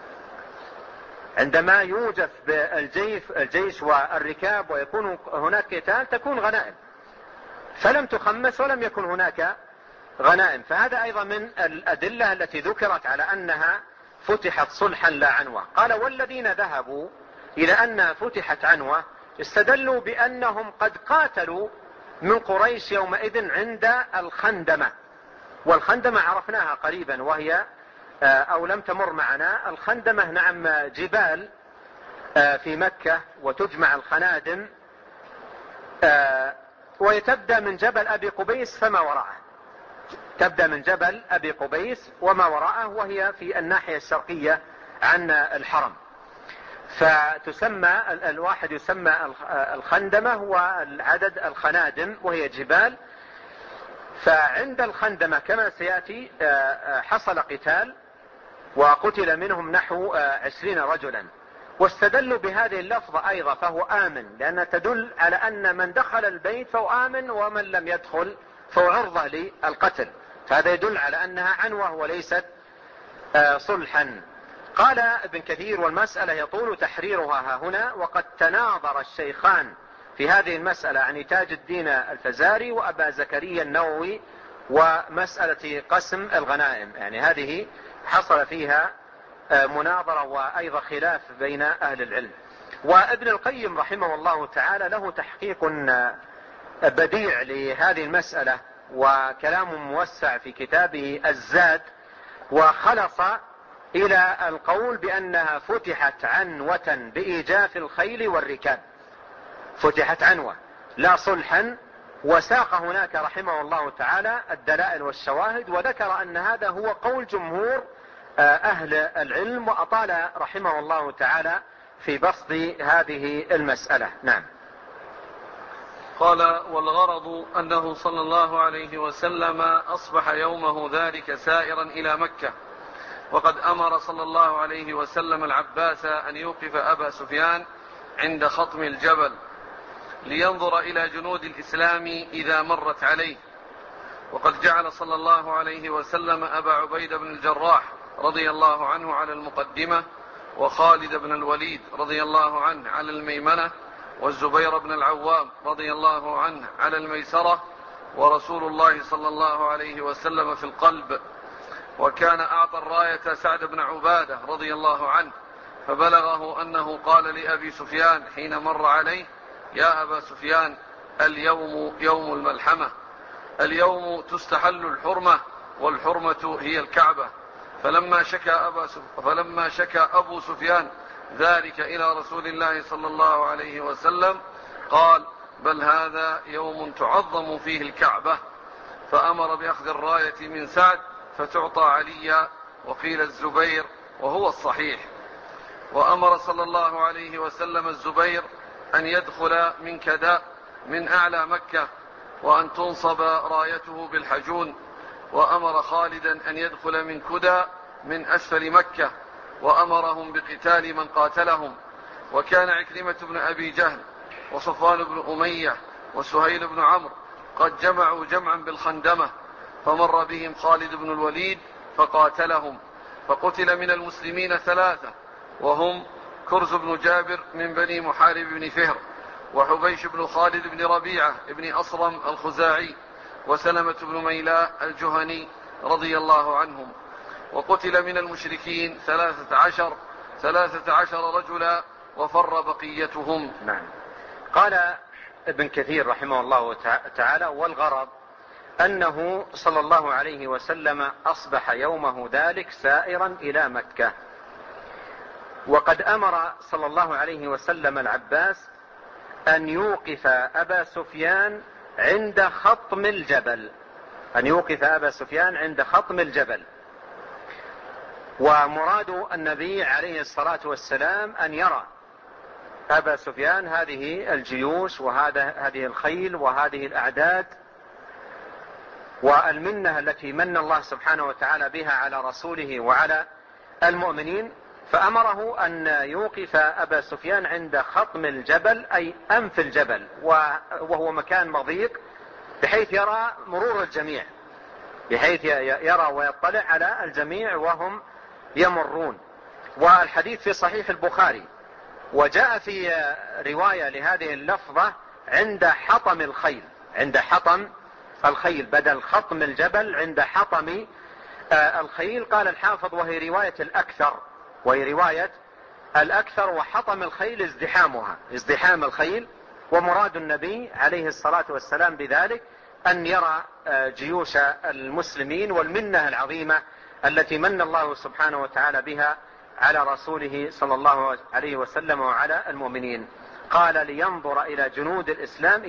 عندما يوجد الجيش والركاب ويكون هناك قتال تكون غنائم، فلم تخمس ولم يكن هناك غنائم. فهذا أيضا من الأدلة التي ذكرت على أنها فتحت صلحا لا عنوة. قال والذين ذهبوا إلى أنها فتحت عنوة استدلوا بأنهم قد قاتلوا من قريش يومئذ عند الخندمة. والخندمة عرفناها قريبا، وهي أو لم تمر معنا. الخندمة نعم جبال في مكة، وتجمع الخنادم، وتبدأ من جبل أبي قبيس فما وراءه، تبدأ من جبل أبي قبيس وما وراءه، وهي في الناحية الشرقية عن الحرم. فتسمى الواحد يسمى الخندمة، والعدد الخنادم وهي جبال. فعند الخندمة كما سيأتي حصل قتال وقتل منهم نحو 20 رجلا، واستدلوا بهذه اللفظة أيضا فهو آمن، لأنها تدل على أن من دخل البيت فهو آمن، ومن لم يدخل فهو عرضة للقتل. فهذا يدل على أنها عنوة وليست صلحا. قال ابن كثير والمسألة يطول تحريرها هنا، وقد تناظر الشيخان في هذه المسألة عن تاج الدين الفزاري وأبا زكريا النووي، ومسألة قسم الغنائم، يعني هذه حصل فيها مناظرة وأيضا خلاف بين أهل العلم. وابن القيم رحمه الله تعالى له تحقيق بديع لهذه المسألة وكلام موسع في كتابه الزاد، وخلص إلى القول بأنها فتحت عنوة بإيجاف الخيل والركاب، فتحت عنوة لا صلحا. وساق هناك رحمه الله تعالى الدلائل والشواهد، وذكر أن هذا هو قول جمهور أهل العلم، وأطال رحمه الله تعالى في بسط هذه المسألة. نعم. قال والغرض أنه صلى الله عليه وسلم أصبح يومه ذلك سائرا إلى مكة، وقد أمر صلى الله عليه وسلم العباس أن يوقف أبا سفيان عند خطم الجبل لينظر إلى جنود الإسلام إذا مرت عليه. وقد جعل صلى الله عليه وسلم أبا عبيد بن الجراح رضي الله عنه على المقدمة، وخالد بن الوليد رضي الله عنه على الميمنة، والزبير بن العوام رضي الله عنه على الميسرة، ورسول الله صلى الله عليه وسلم في القلب. وكان أعطى الراية سعد بن عبادة رضي الله عنه، فبلغه أنه قال لأبي سفيان حين مر عليه: يا أبا سفيان، اليوم يوم الملحمة، اليوم تستحل الحرمة، والحرمة هي الكعبة. فلما شكى أبو سفيان ذلك إلى رسول الله صلى الله عليه وسلم قال: بل هذا يوم تعظم فيه الكعبة. فأمر بأخذ الراية من سعد فتعطى عليا، وقيل الزبير، وهو الصحيح. وأمر صلى الله عليه وسلم الزبير أن يدخل من كداء من أعلى مكة، وأن تنصب رايته بالحجون. وأمر خالدا أن يدخل من كدى من أسفل مكة، وأمرهم بقتال من قاتلهم. وكان عكرمة بن أبي جهل وصفوان بن أمية وسهيل بن عمرو قد جمعوا جمعا بالخندمة، فمر بهم خالد بن الوليد فقاتلهم، فقتل من المسلمين 3، وهم كرز بن جابر من بني محارب بن فهر، وحبيش بن خالد بن ربيعة بن أصرم الخزاعي، وسلمة بن ميلاء الجهني رضي الله عنهم. وقتل من المشركين 13 رجلا، وفر بقيتهم. نعم. قال ابن كثير رحمه الله تعالى: والغرض أنه صلى الله عليه وسلم أصبح يومه ذلك سائرا إلى مكة، وقد أمر صلى الله عليه وسلم العباس أن يوقف أبا سفيان عند خطم الجبل، أن يوقف أبا سفيان عند خطم الجبل. ومراد النبي عليه الصلاة والسلام أن يرى أبا سفيان هذه الجيوش وهذه الخيل وهذه الأعداد والمنة التي من الله سبحانه وتعالى بها على رسوله وعلى المؤمنين، فأمره أن يوقف أبا سفيان عند خطم الجبل، أي أنف الجبل، وهو مكان مضيق بحيث يرى مرور الجميع، بحيث يرى ويطلع على الجميع وهم يمرون. والحديث في صحيح البخاري، وجاء في رواية لهذه اللفظة عند حطم الخيل، عند حطم الخيل بدل خطم الجبل عند حطم الخيل. قال الحافظ وهي رواية الأكثر، وحطم الخيل ازدحام الخيل. ومراد النبي عليه الصلاة والسلام بذلك أن يرى جيوش المسلمين والمنة العظيمة التي من الله سبحانه وتعالى بها على رسوله صلى الله عليه وسلم وعلى المؤمنين. قال لينظر إلى جنود الإسلام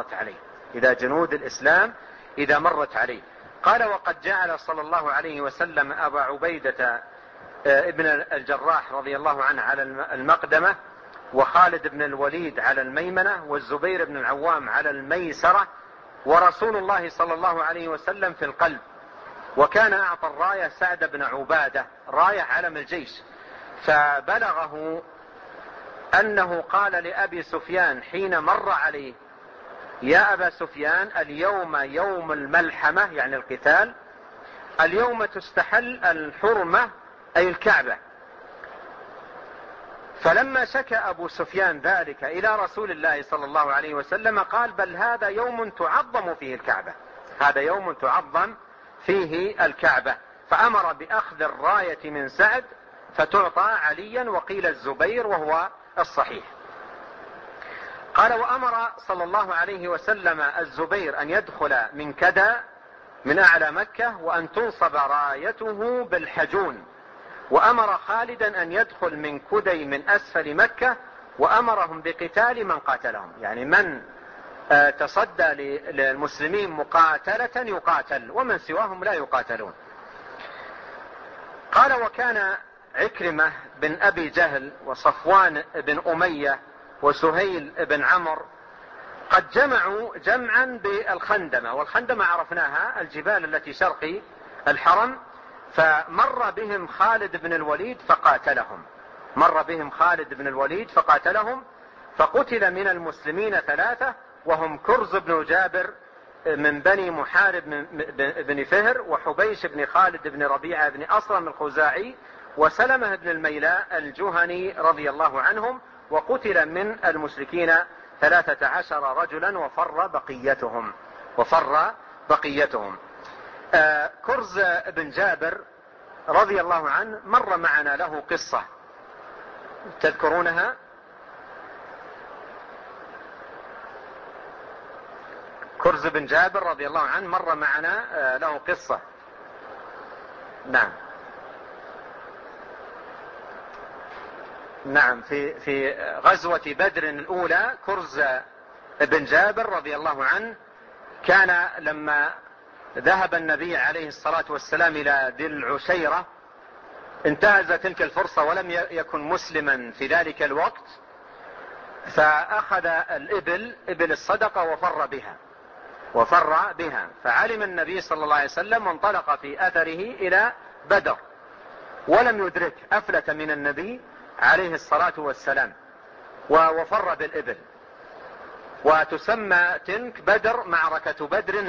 إذا مرت عليه. قال وقد جعل صلى الله عليه وسلم أبا عبيدة ابن الجراح رضي الله عنه على المقدمة، وخالد بن الوليد على الميمنة، والزبير بن العوام على الميسرة، ورسول الله صلى الله عليه وسلم في القلب. وكان أعطى الراية سعد بن عبادة، راية علم الجيش. فبلغه أنه قال لأبي سفيان حين مر عليه: يا أبا سفيان، اليوم يوم الملحمة، يعني القتال، اليوم تستحل الحرمة أي الكعبة. فلما شكى أبو سفيان ذلك إلى رسول الله صلى الله عليه وسلم قال: بل هذا يوم تعظم فيه الكعبة، فأمر بأخذ الراية من سعد فتعطى عليا، وقيل الزبير وهو الصحيح. قال: وأمر صلى الله عليه وسلم الزبير أن يدخل من كدا من أعلى مكة، وأن تنصب رايته بالحجون، وأمر خالدا أن يدخل من كدي من أسفل مكة، وأمرهم بقتال من قاتلهم، يعني من تصدى للمسلمين مقاتلة يقاتل، ومن سواهم لا يقاتلون. قال: وكان عكرمة بن أبي جهل وصفوان بن أمية وسهيل بن عمرو قد جمعوا جمعا بالخندمة، والخندمة عرفناها الجبال التي شرقي الحرم، فمر بهم خالد بن الوليد فقاتلهم، فقتل من المسلمين 3، وهم كرز بن جابر من بني محارب بن فهر، وحبيش بن خالد بن ربيعة بن أصرم الخزاعي، وسلمة بن الميلاء الجهني رضي الله عنهم. وقتل من المشركين 13 رجلا وفر بقيتهم. كرز بن جابر رضي الله عنه مر معنا له قصة تذكرونها؟ كرز بن جابر رضي الله عنه مر معنا له قصة. نعم في غزوة بدر الأولى كرز بن جابر رضي الله عنه كان لما ذهب النبي عليه الصلاة والسلام إلى ذي العشيرة انتهز تلك الفرصة ولم يكن مسلما في ذلك الوقت، فأخذ إبل الصدقة وفر بها. فعلم النبي صلى الله عليه وسلم وانطلق في أثره إلى بدر، ولم يدرك، أفلت من النبي عليه الصلاة والسلام وفر بالإبل. وتسمى تلك بدر معركة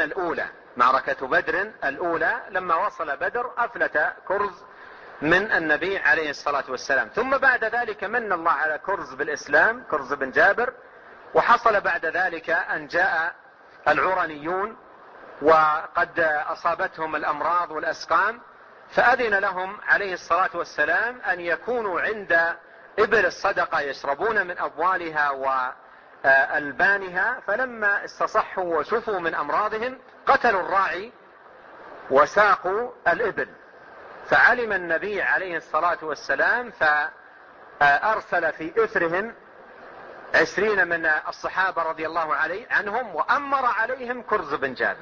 بدر الأولى. لما وصل بدر أفلت كرز من النبي عليه الصلاة والسلام. ثم بعد ذلك من الله على كرز بالإسلام، كرز بن جابر. وحصل بعد ذلك أن جاء العرنيون وقد أصابتهم الأمراض والأسقام، فأذن لهم عليه الصلاة والسلام أن يكونوا عند إبل الصدقة يشربون من أبوالها وألبانها. فلما استصحوا وشفوا من أمراضهم قتلوا الراعي وساقوا الإبل. فعلم النبي عليه الصلاة والسلام فأرسل في إثرهم 20 من الصحابة رضي الله عنهم، وأمر عليهم كرز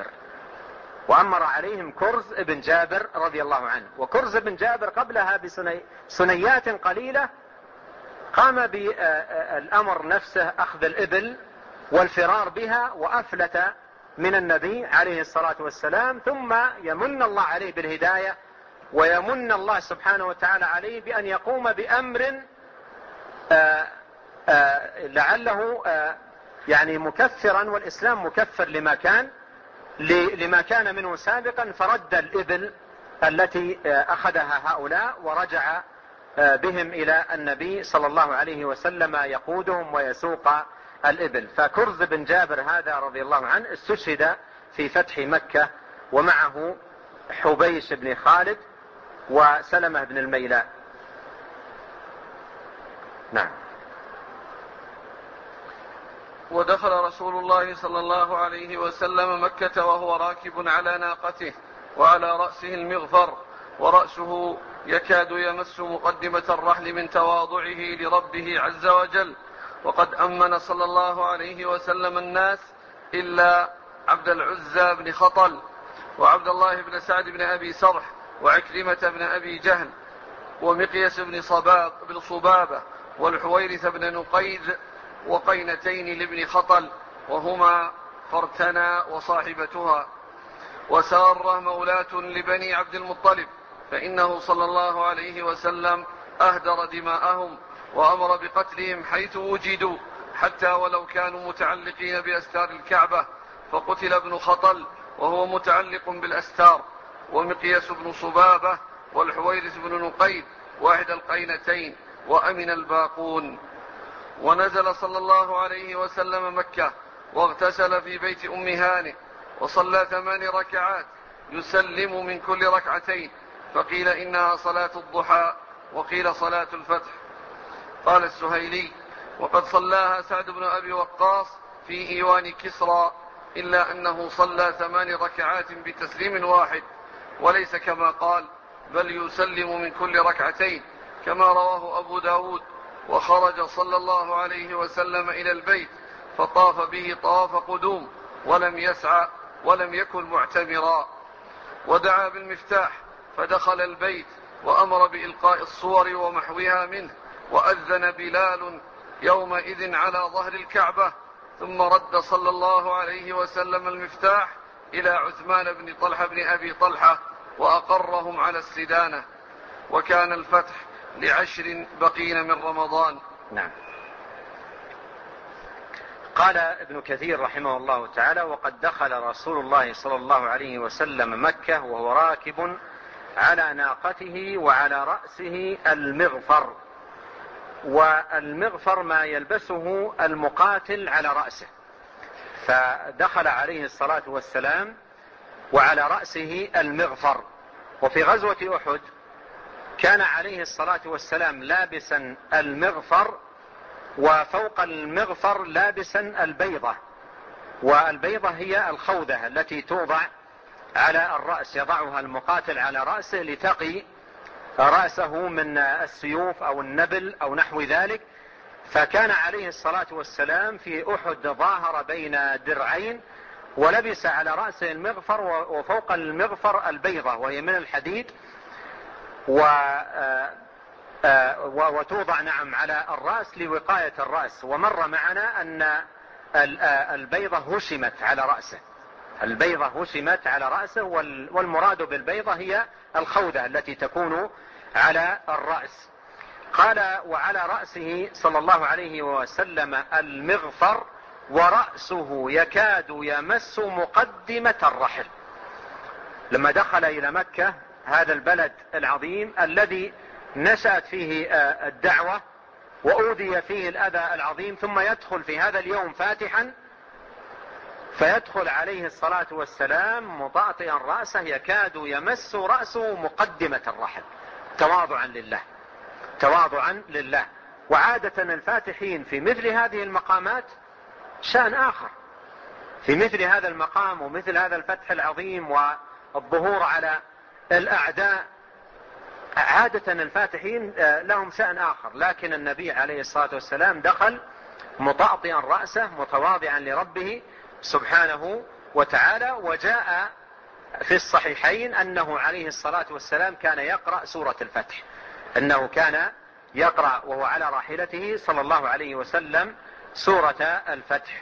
بن جابر رضي الله عنه. وكرز بن جابر قبلها بسنيات قليلة قام بالأمر نفسه، أخذ الإبل والفرار بها، وأفلت من النبي عليه الصلاة والسلام. ثم يمن الله عليه بالهداية، ويمن الله سبحانه وتعالى عليه بأن يقوم بأمر لعله يعني مكفرا، والإسلام مكفر لما كان منه سابقا، فرد الإبل التي أخذها هؤلاء ورجع بهم إلى النبي صلى الله عليه وسلم يقودهم ويسوق الإبل. فكرز بن جابر هذا رضي الله عنه استشهد في فتح مكة، ومعه حبيش بن خالد وسلمة بن الميلاء. نعم. ودخل رسول الله صلى الله عليه وسلم مكة وهو راكب على ناقته وعلى رأسه المغفر، ورأسه يكاد يمس مقدمة الرحل من تواضعه لربه عز وجل. وقد أمن صلى الله عليه وسلم الناس إلا عبد العزى بن خطل، وعبد الله بن سعد بن أبي سرح، وعكرمة بن أبي جهل، ومقيس بن صبابة، والحويرث بن نقيذ، وقينتين لابن خطل وهما فرتنا وصاحبتها، وسارة مولاة لبني عبد المطلب، فإنه صلى الله عليه وسلم أهدر دماءهم وأمر بقتلهم حيث وجدوا، حتى ولو كانوا متعلقين بأستار الكعبة، فقتل ابن خطل وهو متعلق بالأستار، ومقيس بن صبابة والحويرث بن نقيد واحد القينتين، وأمن الباقون. ونزل صلى الله عليه وسلم مكة، واغتسل في بيت أم هانئ، وصلى 8 ركعات يسلم من كل ركعتين، فقيل إنها صلاة الضحى وقيل صلاة الفتح. قال السهيلي: وقد صلاها سعد بن أبي وقاص في إيوان كسرى، إلا أنه صلى 8 ركعات بتسليم واحد، وليس كما قال بل يسلم من كل ركعتين كما رواه أبو داود. وخرج صلى الله عليه وسلم إلى البيت فطاف به طواف قدوم، ولم يسعى ولم يكن معتمرا. ودعا بالمفتاح فدخل البيت وأمر بإلقاء الصور ومحوها منه، وأذن بلال يومئذ على ظهر الكعبة، ثم رد صلى الله عليه وسلم المفتاح إلى عثمان بن طلحة بن أبي طلحة وأقرهم على السدانة. وكان الفتح ل10 بقين من رمضان. نعم. قال ابن كثير رحمه الله تعالى: وقد دخل رسول الله صلى الله عليه وسلم مكة وهو راكب على ناقته وعلى رأسه المغفر. والمغفر ما يلبسه المقاتل على رأسه، فدخل عليه الصلاة والسلام وعلى رأسه المغفر. وفي غزوة أحد كان عليه الصلاة والسلام لابسا المغفر، وفوق المغفر لابسا البيضة، والبيضة هي الخوذة التي توضع على الرأس، يضعها المقاتل على رأسه لتقي رأسه من السيوف أو النبل أو نحو ذلك. فكان عليه الصلاة والسلام في أحد ظاهر بين درعين، ولبس على رأسه المغفر، وفوق المغفر البيضة وهي من الحديد، وتوضع نعم على الرأس لوقاية الرأس. ومر معنا أن البيضة هشمت على رأسه، البيضة هشمت على رأسه، والمراد بالبيضة هي الخوذة التي تكون على الرأس. قال: وعلى رأسه صلى الله عليه وسلم المغفر، ورأسه يكاد يمس مقدمة الرحل. لما دخل إلى مكة، هذا البلد العظيم الذي نشأت فيه الدعوة وأوذي فيه الأذى العظيم، ثم يدخل في هذا اليوم فاتحا، فيدخل عليه الصلاة والسلام مطأطئا رأسه يكاد يمس رأسه مقدمة الرحل، تواضعا لله، تواضعا لله. وعادة الفاتحين في مثل هذه المقامات شأن آخر، في مثل هذا المقام ومثل هذا الفتح العظيم والظهور على الأعداء، عادة الفاتحين لهم شأن آخر. لكن النبي عليه الصلاة والسلام دخل مطأطئا رأسه متواضعا لربه سبحانه وتعالى. وجاء في الصحيحين أنه عليه الصلاة والسلام كان يقرأ سورة الفتح، أنه كان يقرأ وهو على راحلته صلى الله عليه وسلم سورة الفتح.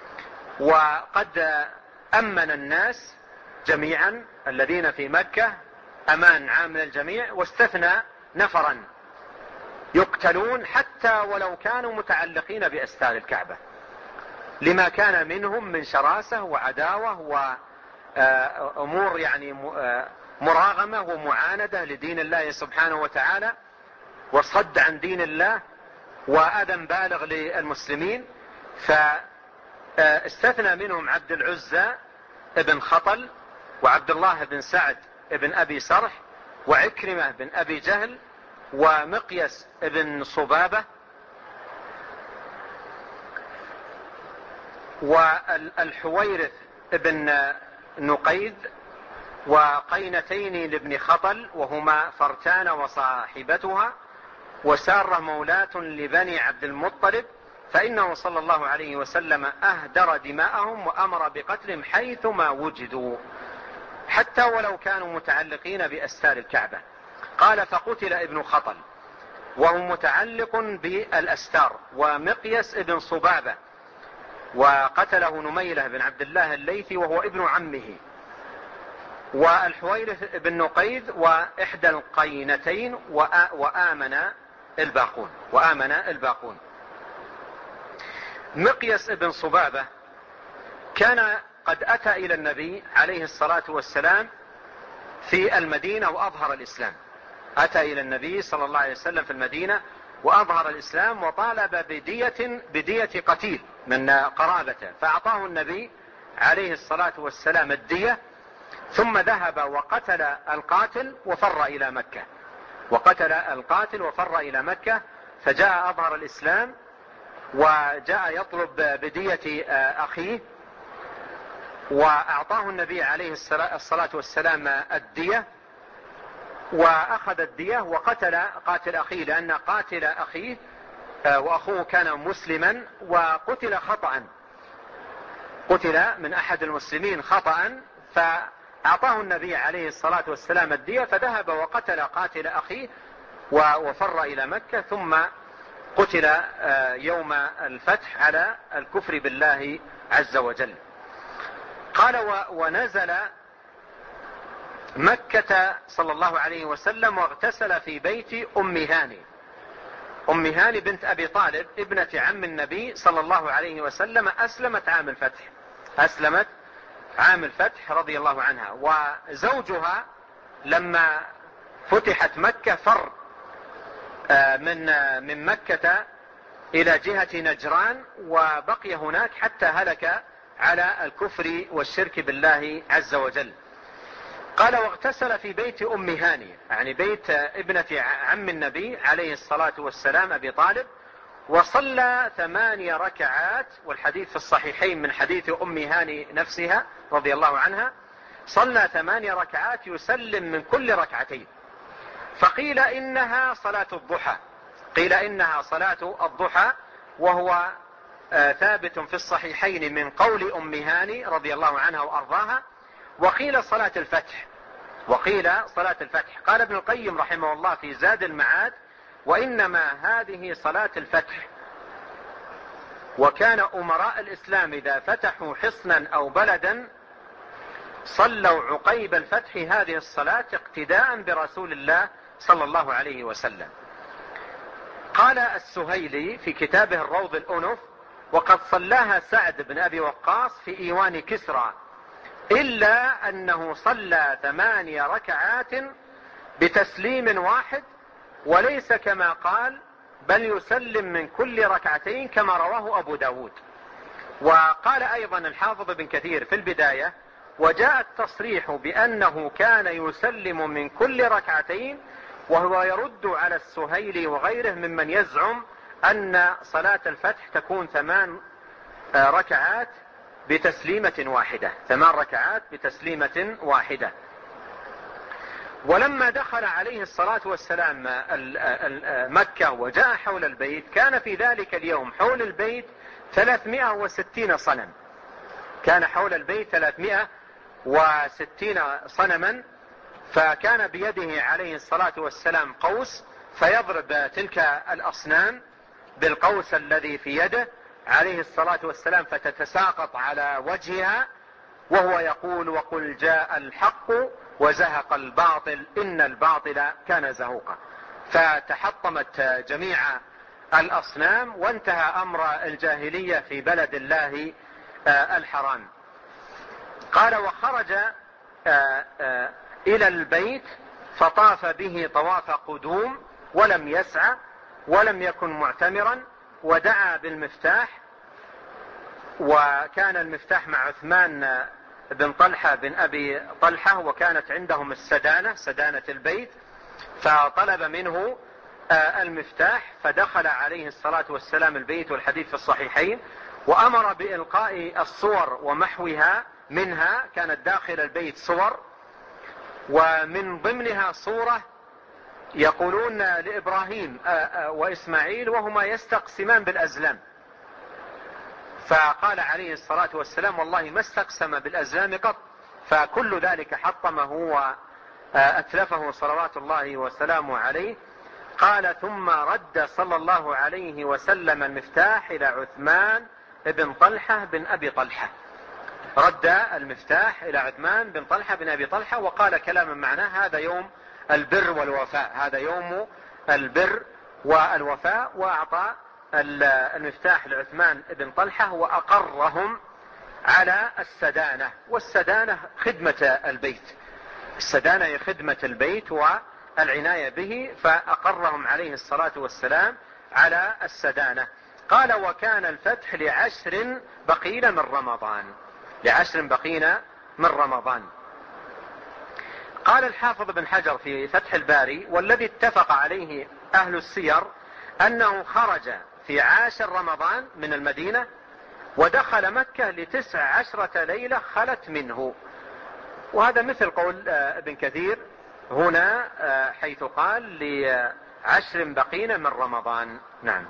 وقد أمن الناس جميعا الذين في مكة أمان عام للجميع، واستثنى نفرا يقتلون حتى ولو كانوا متعلقين بأستار الكعبة، لما كان منهم من شراسة وعداوة وأمور يعني مراغمة ومعاندة لدين الله سبحانه وتعالى، وصد عن دين الله، وأذى بالغ للمسلمين. فاستثنى منهم عبد العزى بن خطل، وعبد الله بن سعد بن أبي سرح، وعكرمة بن أبي جهل، ومقيس بن صبابة، والحويرث بن نقيذ، وقينتين لابن خطل وهما فرتان وصاحبتها، وسارة مولاة لبني عبد المطلب، فإنه صلى الله عليه وسلم أهدر دماءهم وأمر بقتلهم حيثما وجدوا حتى ولو كانوا متعلقين بأستار الكعبة. قال فقتل ابن خطل وهو متعلق بالأستار، ومقيس ابن صبابة وقتله نميلة بن عبد الله الليثي وهو ابن عمه، والحويرث بن نقيذ وإحدى القينتين، وآمن الباقون. مقيس بن صبابة كان قد أتى إلى النبي عليه الصلاة والسلام في المدينة وأظهر الإسلام، أتى إلى النبي صلى الله عليه وسلم في المدينة وأظهر الإسلام، وطالب بدية قتيل من قرابته، فأعطاه النبي عليه الصلاة والسلام الدية، ثم ذهب وقتل القاتل وفر إلى مكة، فجاء أظهر الإسلام وجاء يطلب بدية أخيه، وأعطاه النبي عليه الصلاة والسلام الدية، وأخذ الدية وقتل قاتل أخيه، لأن قاتل أخيه وأخوه كان مسلما وقتل خطأ، قتل من أحد المسلمين خطأ، فأعطاه النبي عليه الصلاة والسلام الدية، فذهب وقتل قاتل أخيه وفر إلى مكة، ثم قتل يوم الفتح على الكفر بالله عز وجل. قال ونزل مكة صلى الله عليه وسلم واغتسل في بيت أم هاني بنت أبي طالب ابنة عم النبي صلى الله عليه وسلم، أسلمت عام الفتح رضي الله عنها، وزوجها لما فتحت مكة فر من مكة إلى جهة نجران، وبقي هناك حتى هلك على الكفر والشرك بالله عز وجل. قال واغتسل في بيت أم هاني، يعني بيت ابنة عم النبي عليه الصلاة والسلام أبي طالب، وصلى 8 ركعات، والحديث في الصحيحين من حديث أم هاني نفسها رضي الله عنها، صلى 8 ركعات يسلم من كل ركعتين، فقيل إنها صلاة الضحى، وهو ثابت في الصحيحين من قول أم هاني رضي الله عنها وأرضاها، وقيل صلاة الفتح. قال ابن القيم رحمه الله في زاد المعاد: وإنما هذه صلاة الفتح، وكان أمراء الإسلام إذا فتحوا حصنا أو بلدا صلوا عقيب الفتح هذه الصلاة اقتداء برسول الله صلى الله عليه وسلم. قال السهيلي في كتابه الروض الأنف: وقد صلاها سعد بن أبي وقاص في إيوان كسرى، إلا أنه صلى 8 ركعات بتسليم واحد، وليس كما قال بل يسلم من كل ركعتين كما رواه أبو داود. وقال أيضا الحافظ بن كثير في البداية: وجاء التصريح بأنه كان يسلم من كل ركعتين، وهو يرد على السهيلي وغيره ممن يزعم أن صلاة الفتح تكون 8 ركعات بتسليمة واحدة. ولما دخل عليه الصلاة والسلام مكة وجاء حول البيت، كان في ذلك اليوم حول البيت 360 صنم، كان حول البيت 360 صنما، فكان بيده عليه الصلاة والسلام قوس، فيضرب تلك الأصنام بالقوس الذي في يده عليه الصلاة والسلام فتتساقط على وجهها، وهو يقول: وقل جاء الحق وزهق الباطل إن الباطل كان زهوقا. فتحطمت جميع الأصنام، وانتهى أمر الجاهلية في بلد الله الحرام. قال: وخرج إلى البيت فطاف به طواف قدوم، ولم يسعى ولم يكن معتمرا، ودعا بالمفتاح، وكان المفتاح مع عثمان بن طلحة بن أبي طلحة، وكانت عندهم السدانة، سدانة البيت، فطلب منه المفتاح، فدخل عليه الصلاة والسلام البيت، والحديث في الصحيحين، وأمر بإلقاء الصور ومحوها منها. كانت داخل البيت صور، ومن ضمنها صورة يقولون لإبراهيم وإسماعيل وهما يستقسمان بالأزلام، فقال عليه الصلاة والسلام والله ما استقسم بالأزلام قط، فكل ذلك حطمه وأتلفه صلوات الله وسلامه عليه. قال ثم رد صلى الله عليه وسلم المفتاح إلى عثمان بن طلحة بن أبي طلحة، رد المفتاح إلى عثمان بن طلحة بن أبي طلحة، وقال كلاما معناه هذا يوم البر والوفاء، هذا يوم البر والوفاء، وأعطى المفتاح لعثمان بن طلحة وأقرهم على السدانة. والسدانة خدمة البيت، السدانة هي خدمة البيت والعناية به، فأقرهم عليه الصلاة والسلام على السدانة. قال وكان الفتح ل10 بقين من رمضان، ل10 بقين من رمضان. قال الحافظ بن حجر في فتح الباري والذي اتفق عليه أهل السير أنه خرج في 10 رمضان من المدينة ودخل مكة ل19 ليلة خلت منه، وهذا مثل قول ابن كثير هنا حيث قال ل10 بقين من رمضان. نعم.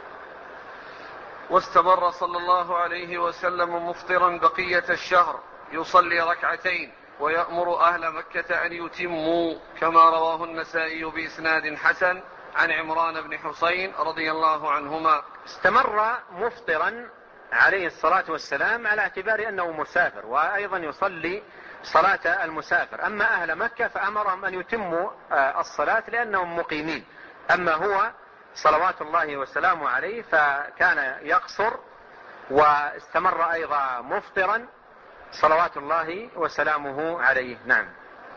واستمر صلى الله عليه وسلم مفطرا بقية الشهر يصلي ركعتين ويأمر أهل مكة أن يتموا، كما رواه النسائي بإسناد حسن عن عمران بن حسين رضي الله عنهما. استمر مفطرا عليه الصلاة والسلام على اعتبار أنه مسافر، وأيضا يصلي صلاة المسافر. أما أهل مكة فأمرهم أن يتموا الصلاة لأنهم مقيمين، أما هو صلوات الله وسلامه عليه فكان يقصر، واستمر أيضا مفطرا صلوات الله وسلامه عليه. نعم.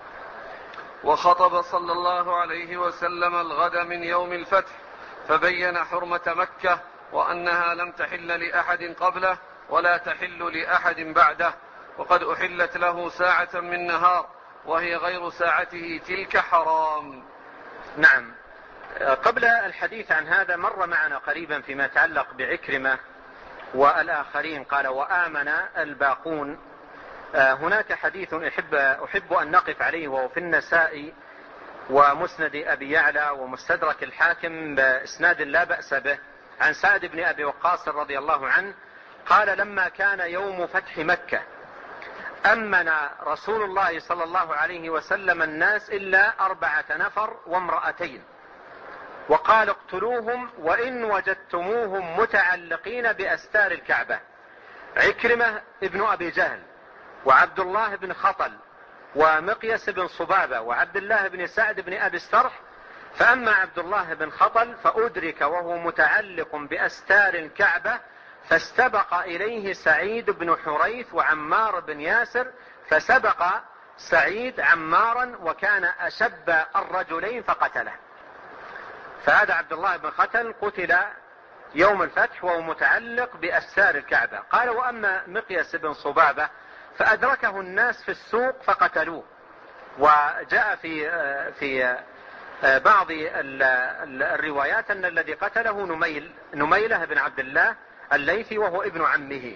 وخطب صلى الله عليه وسلم الغد من يوم الفتح، فبين حرمة مكة وأنها لم تحل لأحد قبله ولا تحل لأحد بعده، وقد أحلت له ساعة من نهار وهي غير ساعته تلك حرام. نعم. قبل الحديث عن هذا مر معنا قريبا فيما يتعلق بعكرمة والآخرين، قال وآمن الباقون. هناك حديث أحب أن نقف عليه، وهو في النسائي ومسند أبي يعلى ومستدرك الحاكم بإسناد لا بأس به، عن سعد بن أبي وقاص رضي الله عنه قال لما كان يوم فتح مكة أمن رسول الله صلى الله عليه وسلم الناس إلا 4 نفر وامرأتين، وقال اقتلوهم وإن وجدتموهم متعلقين بأستار الكعبة: عكرمة ابن أبي جهل، وعبد الله بن خطل، ومقيس بن صبابة، وعبد الله بن سعد بن أبي السرح. فأما عبد الله بن خطل فأدرك وهو متعلق بأستار الكعبة، فاستبق إليه سعيد بن حريث وعمار بن ياسر، فسبق سعيد عمارا وكان أشب الرجلين فقتله. فهذا عبد الله بن خطل قتل يوم الفتح وهو متعلق بأستار الكعبة. قال وأما مقيس بن صبابة فأدركه الناس في السوق فقتلوه. وجاء في بعض الروايات أن الذي قتله نميلة بن عبد الله الليثي وهو ابن عمه.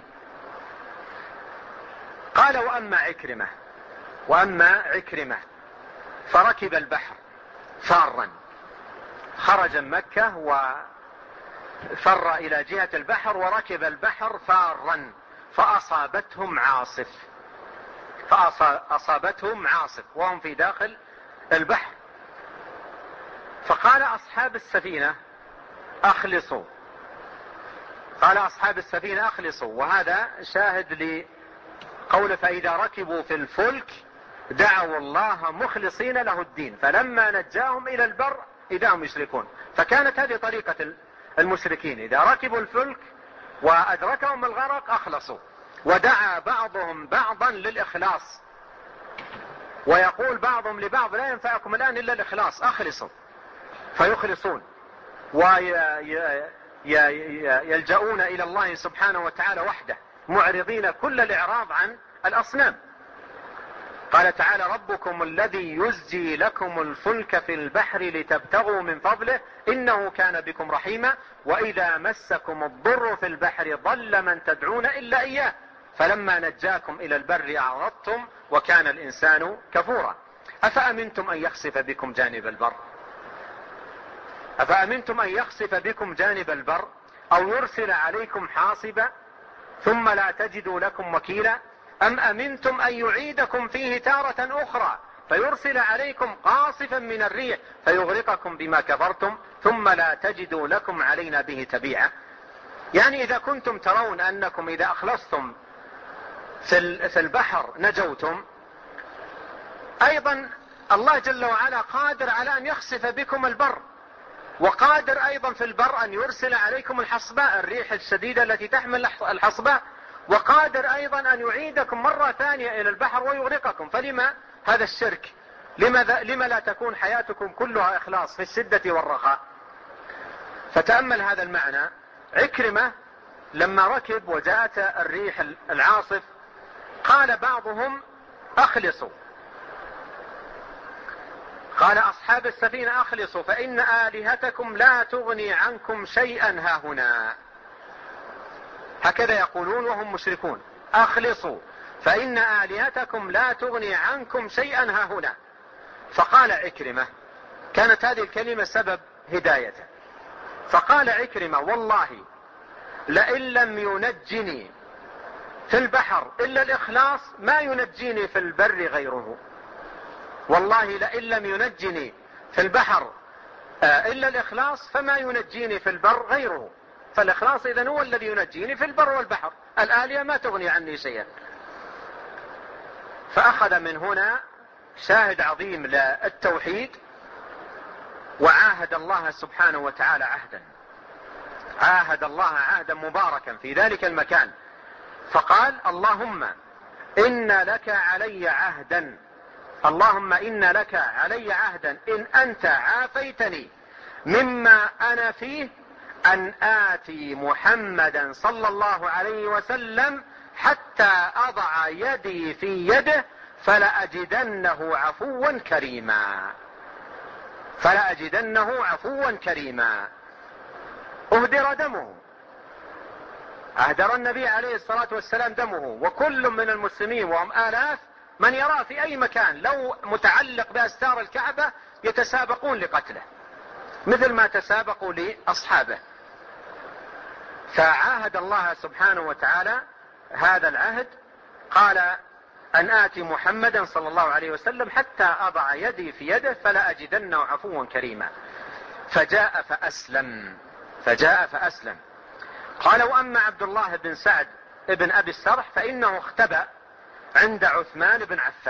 قال وأما عكرمة فركب البحر فارا، خرج من مكة وفر إلى جهة البحر وركب البحر فارا، فأصابتهم عاصف وهم في داخل البحر. فقال أصحاب السفينة أخلصوا، وهذا شاهد لقول فإذا ركبوا في الفلك دعوا الله مخلصين له الدين فلما نجاهم إلى البر إذا هم يشركون. فكانت هذه طريقة المشركين، إذا ركبوا الفلك وأدركهم الغرق أخلصوا، ودعا بعضهم بعضا للإخلاص، ويقول بعضهم لبعض لا ينفعكم الآن إلا الإخلاص، أخلصوا، فيخلصون ويلجؤون إلى الله سبحانه وتعالى وحده، معرضين كل الإعراض عن الأصنام. قال تعالى: ربكم الذي يزجي لكم الفلك في البحر لتبتغوا من فضله إنه كان بكم رحيما وإذا مسكم الضر في البحر ضل من تدعون إلا إياه فلما نجاكم إلى البر أعرضتم وكان الإنسان كفورا. أفأمنتم أن يخسف بكم جانب البر أفأمنتم أن يخسف بكم جانب البر أو يرسل عليكم حاصبا ثم لا تجدوا لكم وكيلا أم أمنتم أن يعيدكم فيه تارة أخرى فيرسل عليكم قاصفا من الريح فيغرقكم بما كفرتم ثم لا تجدوا لكم علينا به تبيعا. يعني إذا كنتم ترون أنكم إذا أخلصتم في البحر نجوتم، أيضا الله جل وعلا قادر على أن يخسف بكم البر، وقادر أيضا في البر أن يرسل عليكم الحصباء، الريح الشديدة التي تحمل الحصباء، وقادر أيضا أن يعيدكم مرة ثانية إلى البحر ويغرقكم. فلما هذا الشرك؟ لما لا تكون حياتكم كلها إخلاص في الشدة والرخاء؟ فتأمل هذا المعنى. عكرمة لما ركب وجاءت الريح العاصف قال بعضهم: أخلصوا، قال أصحاب السفينة: أخلصوا فإن آلهتكم لا تغني عنكم شيئا هاهنا. هكذا يقولون وهم مشركون: أخلصوا فإن آلهتكم لا تغني عنكم شيئا هاهنا. فقال عكرمة، كانت هذه الكلمة سبب هدايته، فقال عكرمة: والله لئن لم ينجني في البحر إلا الإخلاص ما ينجيني في البر غيره. والله لئن لم ينجني في البحر إلا الإخلاص فما ينجيني في البر غيره. فالإخلاص إذن هو الذي ينجيني في البر والبحر، الآلهة ما تغني عني شيئا. فأخذ من هنا شاهد عظيم للتوحيد، وعاهد الله سبحانه وتعالى عاهد الله عهدا مباركا في ذلك المكان، فقال: اللهم إن لك علي عهدا، اللهم إن لك علي عهدا إن أنت عافيتني مما أنا فيه أن آتي محمدا صلى الله عليه وسلم حتى أضع يدي في يده فلأجدنه عفوا كريما. فلأجدنه عفوا كريما. أهدر دمه، أهدر النبي عليه الصلاة والسلام دمه، وكل من المسلمين وهم آلاف من يراه في أي مكان لو متعلق بأستار الكعبة يتسابقون لقتله مثل ما تسابقوا لأصحابه. فعاهد الله سبحانه وتعالى هذا العهد، قال: أن آتي محمدا صلى الله عليه وسلم حتى أضع يدي في يده فلا أجدنه عفوا كريما. فجاء فأسلم. قال: وأما عبد الله بن سعد ابن أبي السرح فإنه اختبأ عند عثمان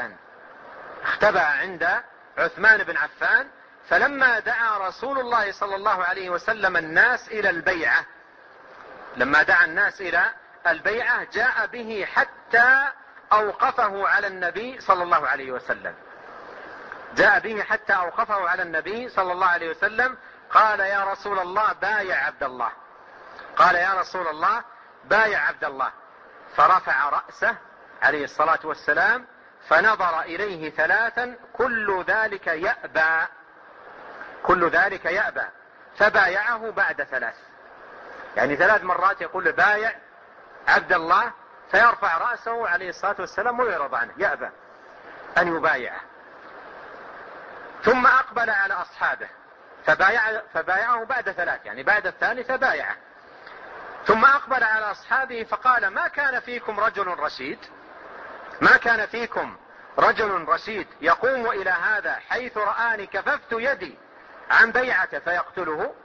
بن عفان فلما دعا رسول الله صلى الله عليه وسلم الناس إلى البيعة، لما دعا الناس إلى البيعة جاء به حتى أوقفه على النبي صلى الله عليه وسلم، قال: يا رسول الله بايع عبد الله. فرفع رأسه عليه الصلاة والسلام فنظر إليه ثلاثا كل ذلك يأبى فبايعه بعد ثلاث، يعني 3 مرات يقول: بايع عبد الله، فيرفع رأسه عليه الصلاة والسلام ويعرض عنه، يأبى أن يبايعه. ثم أقبل على أصحابه فبايعه بعد 3، يعني بعد الثالثة بايعه. ثم أقبل على أصحابه فقال: ما كان فيكم رجل رشيد يقوم إلى هذا حيث رآني كففت يدي عن بيعته فيقتله؟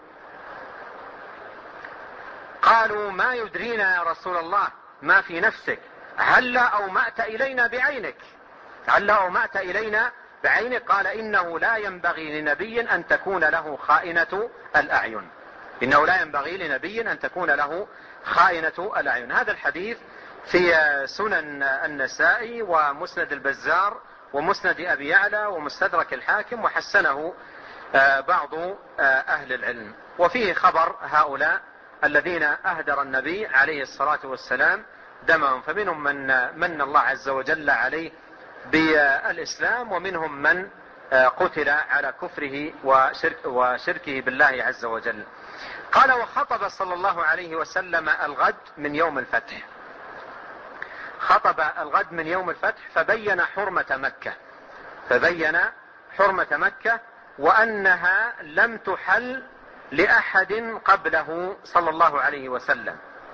قالوا: ما يدرينا يا رسول الله ما في نفسك، هلا أومأت إلينا بعينك؟ قال: إنه لا ينبغي لنبي أن تكون له خائنة الأعين. هذا الحديث في سنن النسائي ومسند البزار ومسند أبي يعلى ومستدرك الحاكم، وحسنه بعض أهل العلم. وفيه خبر هؤلاء الذين أهدر النبي عليه الصلاة والسلام دمهم، فمنهم من الله عز وجل عليه بالإسلام، ومنهم من قتل على كفره وشركه بالله عز وجل. قال: وخطب صلى الله عليه وسلم الغد من يوم الفتح. خطب الغد من يوم الفتح فبين حرمة مكة وأنها لم تحل لأحد قبله صلى الله عليه وسلم،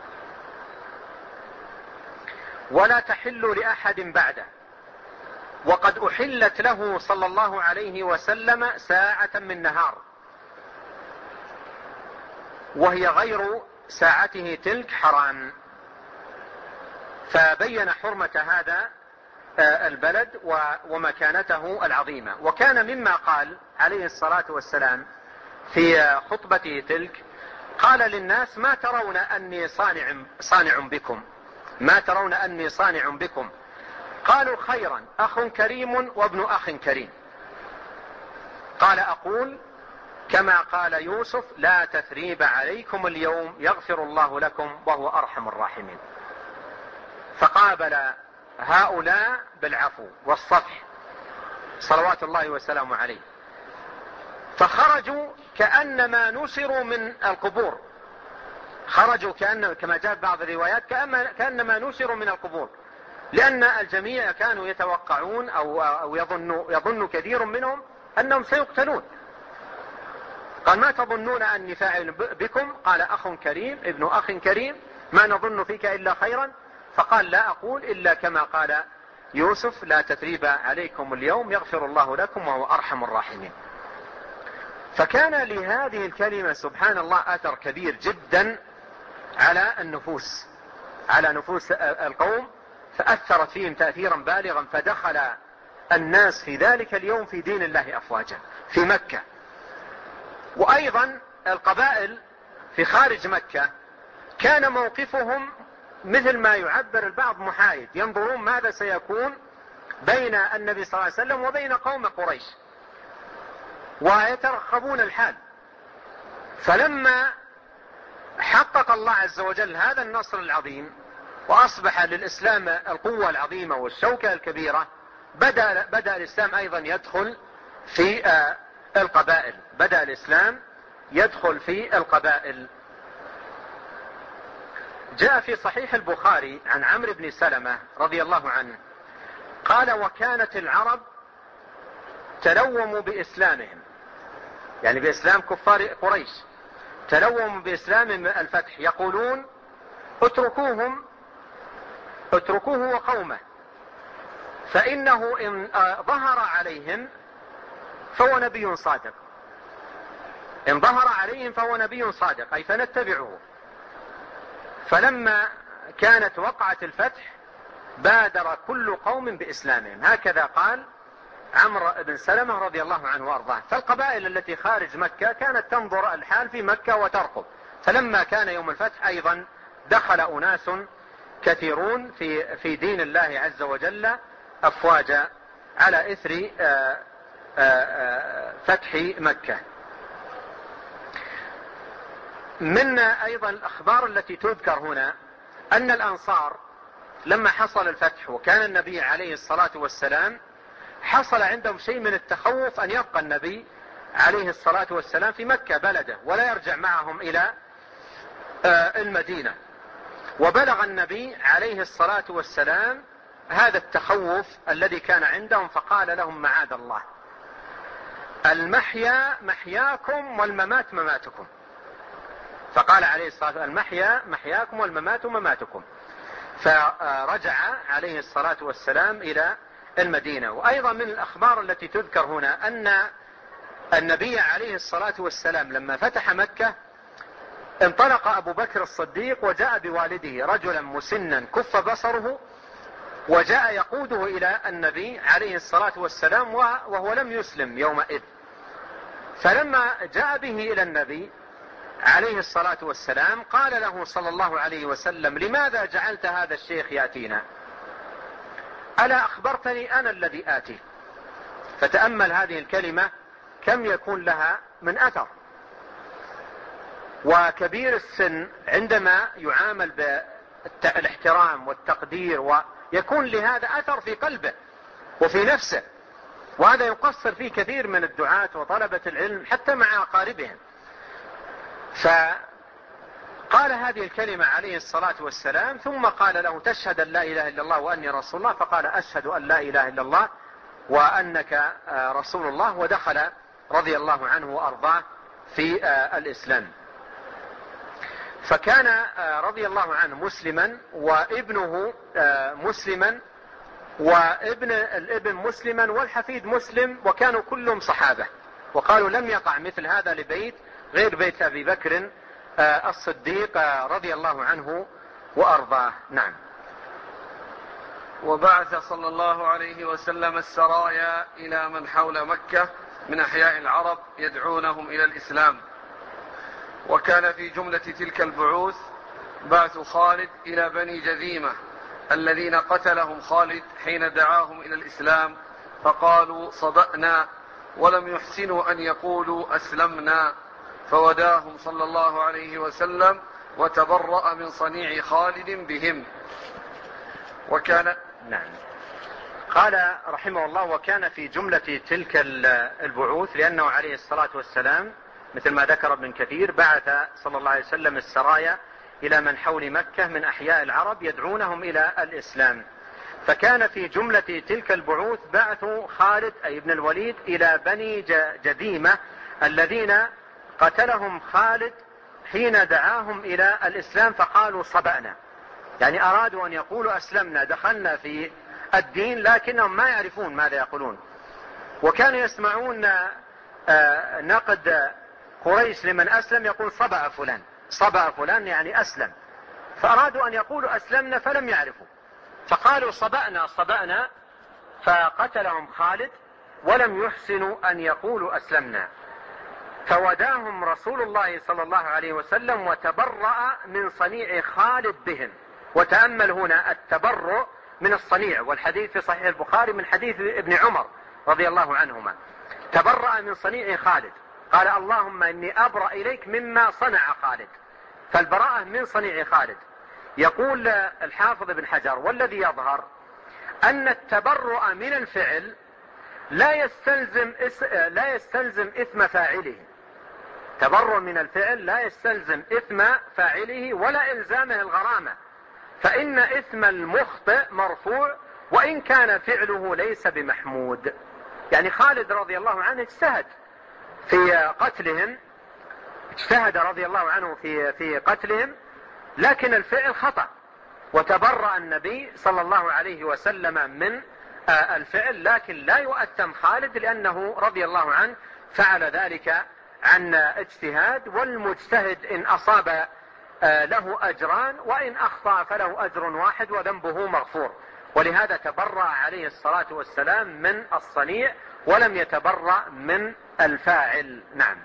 ولا تحل لأحد بعده، وقد أحلت له صلى الله عليه وسلم ساعة من نهار، وهي غير ساعته تلك حرام. فبين حرمة هذا البلد ومكانته العظيمة. وكان مما قال عليه الصلاة والسلام في خطبته تلك، قال للناس: ما ترون أني صانع بكم؟ قالوا: خيرا، أخ كريم وابن أخ كريم. قال: أقول كما قال يوسف: لا تثريب عليكم اليوم يغفر الله لكم وهو أرحم الراحمين. فقابل هؤلاء بالعفو والصفح صلوات الله وسلامه عليه، فخرجوا كأنما نشروا من القبور. خرجوا كما جاء بعض الروايات كأنما نشروا من القبور، لأن الجميع كانوا يتوقعون أو يظن كثير منهم أنهم سيقتلون. قال: ما تظنون أني فاعل بكم؟ قال: أخ كريم ابن أخ كريم، ما نظن فيك إلا خيرا. فقال: لا أقول إلا كما قال يوسف: لا تثريب عليكم اليوم يغفر الله لكم وهو أرحم الراحمين. فكان لهذه الكلمة سبحان الله أثر كبير جدا على نفوس القوم، فأثرت فيهم تأثيرا بالغا، فدخل الناس في ذلك اليوم في دين الله أفواجا في مكة. وأيضا القبائل في خارج مكة كان موقفهم مثل ما يعبر البعض محايد، ينظرون ماذا سيكون بين النبي صلى الله عليه وسلم وبين قوم قريش، ويترقبون الحال. فلما حقق الله عز وجل هذا النصر العظيم وأصبح للإسلام القوة العظيمة والشوكة الكبيرة، بدأ الإسلام أيضا يدخل في القبائل. جاء في صحيح البخاري عن عمرو بن سلمة رضي الله عنه قال: وكانت العرب تلوموا بإسلامهم، يعني بإسلام كفار قريش، تلوموا بإسلام الفتح، يقولون: اتركوه وقومه، فإنه إن ظهر عليهم فهو نبي صادق، أي فنتبعه. فلما كانت وقعة الفتح بادر كل قوم بإسلامهم. هكذا قال عمرو بن سلمة رضي الله عنه وأرضاه. فالقبائل التي خارج مكة كانت تنظر الحال في مكة وترقب. فلما كان يوم الفتح أيضا دخل أناس كثيرون في دين الله عز وجل أفواجا على إثر فتح مكة. من أيضا الأخبار التي تذكر هنا أن الأنصار لما حصل الفتح وكان النبي عليه الصلاة والسلام، حصل عندهم شيء من التخوف أن يبقى النبي عليه الصلاة والسلام في مكة بلده ولا يرجع معهم إلى المدينة. وبلغ النبي عليه الصلاة والسلام هذا التخوف الذي كان عندهم، فقال لهم: معاذ الله، المحيا محياكم والممات مماتكم. فقال عليه الصلاة والسلام: المحيا محياكم والممات مماتكم. فرجع عليه الصلاة والسلام إلى المدينة. وأيضا من الأخبار التي تذكر هنا أن النبي عليه الصلاة والسلام لما فتح مكة انطلق أبو بكر الصديق وجاء بوالده رجلا مسنا كف بصره، وجاء يقوده إلى النبي عليه الصلاة والسلام وهو لم يسلم يومئذ. فلما جاء به إلى النبي عليه الصلاة والسلام قال له صلى الله عليه وسلم: لماذا جعلت هذا الشيخ يأتينا؟ ألا أخبرتني أنا الذي آتي؟ فتأمل هذه الكلمة كم يكون لها من أثر. وكبير السن عندما يعامل بالاحترام والتقدير ويكون لهذا أثر في قلبه، وفي نفسه، وهذا يقصر فيه كثير من الدعاة وطلبة العلم حتى مع أقاربهم. فقال هذه الكلمة عليه الصلاة والسلام، ثم قال له: تشهد أن لا إله إلا الله وأني رسول الله؟ فقال: أشهد أن لا إله إلا الله وأنك رسول الله، ودخل رضي الله عنه وأرضاه في الإسلام. فكان رضي الله عنه مسلما، وابنه مسلما، وابن الابن مسلما، والحفيد مسلم، وكانوا كلهم صحابة. وقالوا: لم يقع مثل هذا لبيت غير بيت أبي بكر الصديق رضي الله عنه وأرضاه. نعم. وبعث صلى الله عليه وسلم السرايا إلى من حول مكة من أحياء العرب يدعونهم إلى الإسلام. وكان في جملة تلك البعوث بعث خالد إلى بني جذيمة الذين قتلهم خالد حين دعاهم إلى الإسلام، فقالوا: صبأنا، ولم يحسنوا أن يقولوا أسلمنا، فوداهم صلى الله عليه وسلم وتبرأ من صنيع خالد بهم. وكان نعم. قال رحمه الله: وكان في جملة تلك البعوث، لأنه عليه الصلاة والسلام مثل ما ذكر ابن كثير بعث صلى الله عليه وسلم السرايا إلى من حول مكة من أحياء العرب يدعونهم إلى الإسلام. فكان في جملة تلك البعوث بعث خالد أي ابن الوليد إلى بني جذيمة الذين قتلهم خالد حين دعاهم إلى الإسلام، فقالوا: صبأنا، يعني أرادوا أن يقولوا أسلمنا، دخلنا في الدين، لكنهم ما يعرفون ماذا يقولون. وكانوا يسمعون نقد قريش لمن أسلم يقول: صبأ فلان، صبأ فلان يعني أسلم، فأرادوا أن يقولوا أسلمنا فلم يعرفوا، فقالوا: صبأنا صبأنا، فقتلهم خالد ولم يحسنوا أن يقولوا أسلمنا، فوداهم رسول الله صلى الله عليه وسلم وتبرأ من صنيع خالد بهم. وتأمل هنا التبرؤ من الصنيع، والحديث في صحيح البخاري من حديث ابن عمر رضي الله عنهما: تبرأ من صنيع خالد، قال: اللهم إني أبرأ إليك مما صنع خالد، فالبراءة من صنيع خالد. يقول الحافظ ابن حجر: والذي يظهر أن التبرؤ من الفعل لا يستلزم إثم فاعله. تبرؤ من الفعل لا يستلزم إثم فاعله ولا إلزامه الغرامة، فإن إثم المخطئ مرفوع وإن كان فعله ليس بمحمود. يعني خالد رضي الله عنه اجتهد في قتلهم، اجتهد رضي الله عنه في قتلهم، لكن الفعل خطأ، وتبرأ النبي صلى الله عليه وسلم من الفعل، لكن لا يؤثم خالد لأنه رضي الله عنه فعل ذلك عن اجتهاد، والمجتهد إن أصاب له أجران، وإن أخطأ فله أجر واحد وذنبه مغفور. ولهذا تبرأ عليه الصلاة والسلام من الصنيع ولم يتبرأ من الفاعل. نعم.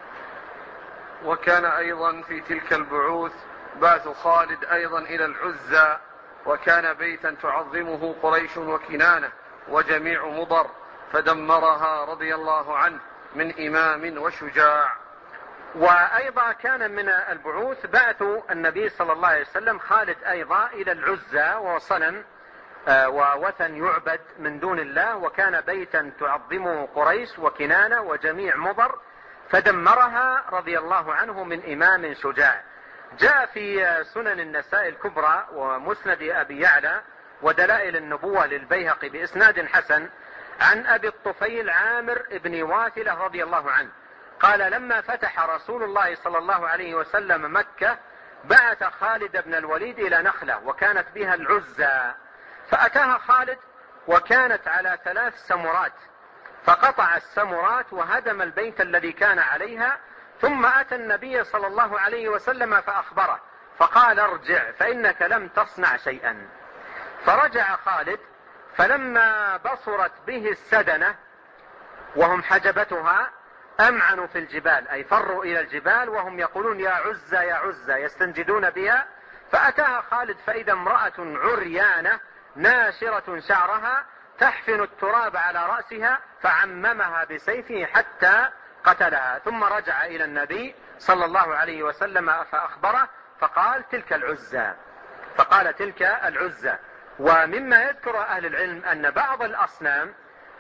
وكان أيضا في تلك البعوث بعث خالد أيضا إلى العزى، وكان بيتا تعظمه قريش وكنانة وجميع مضر، فدمرها رضي الله عنه من إمام وشجاع. وأيضا كان من البعوث بعث النبي صلى الله عليه وسلم خالد أيضا إلى العزى، وصنم ووثن يعبد من دون الله، وكان بيتا تعظمه قريش وكنانة وجميع مضر، فدمرها رضي الله عنه من إمام شجاع. جاء في سنن النساء الكبرى ومسند أبي يعلى ودلائل النبوة للبيهقي بإسناد حسن عن أبي الطفيل عامر بن واثلة رضي الله عنه قال: لما فتح رسول الله صلى الله عليه وسلم مكة بعث خالد بن الوليد إلى نخلة وكانت بها العزى، فأتاها خالد وكانت على 3 سمرات، فقطع السمرات وهدم البيت الذي كان عليها، ثم أتى النبي صلى الله عليه وسلم فأخبره، فقال: ارجع فإنك لم تصنع شيئا. فرجع خالد، فلما بصرت به السدنة وهم حجبتها أمعنوا في الجبال، أي فروا إلى الجبال وهم يقولون: يا عزى يا عزى، يستنجدون بها. فأتاها خالد فإذا امرأة عريانة ناشرة شعرها تحفن التراب على رأسها، فعممها بسيفه حتى قتلها، ثم رجع إلى النبي صلى الله عليه وسلم فأخبره، فقال: تلك العزى، فقال: تلك العزى. ومما يذكر أهل العلم أن بعض الأصنام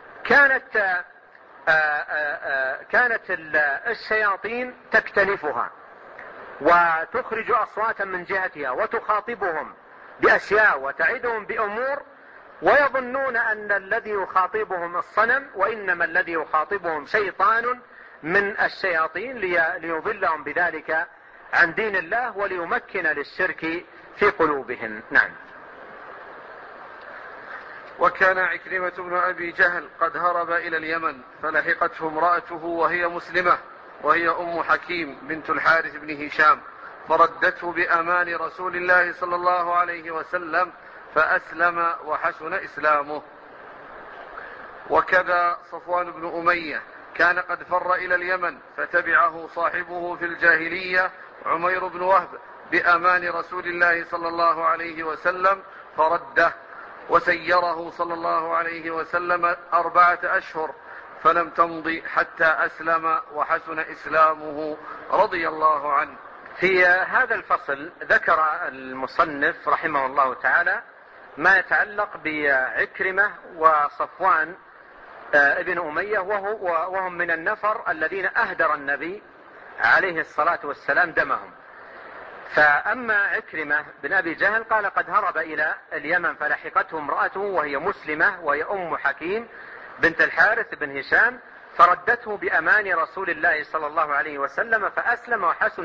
كانت الشياطين تكتنفها وتخرج أصواتا من جهتها وتخاطبهم بأشياء وتعدهم بأمور، ويظنون أن الذي يخاطبهم الصنم، وإنما الذي يخاطبهم شيطان من الشياطين ليضلهم بذلك عن دين الله وليمكن للشرك في قلوبهم. نعم. وكان عكرمة بن أبي جهل قد هرب إلى اليمن فلحقته امرأته وهي مسلمة، وهي أم حكيم بنت الحارث بن هشام، فردته بأمان رسول الله صلى الله عليه وسلم فأسلم وحسن إسلامه. وكذا صفوان بن أمية كان قد فر إلى اليمن فتبعه صاحبه في الجاهلية عمير بن وهب بأمان رسول الله صلى الله عليه وسلم فرده، وسيره صلى الله عليه وسلم 4 أشهر فلم تمض حتى أسلم وحسن إسلامه رضي الله عنه. في هذا الفصل ذكر المصنف رحمه الله تعالى ما يتعلق بعكرمة وصفوان ابن أمية، وهم من النفر الذين أهدر النبي عليه الصلاة والسلام دمهم. فأما عكرمة بن أبي جهل قال قد هرب إلى اليمن فلحقته امرأته وهي مسلمة، وهي أم حكيم بنت الحارث بن هشام، فردته بأمان رسول الله صلى الله عليه وسلم فأسلم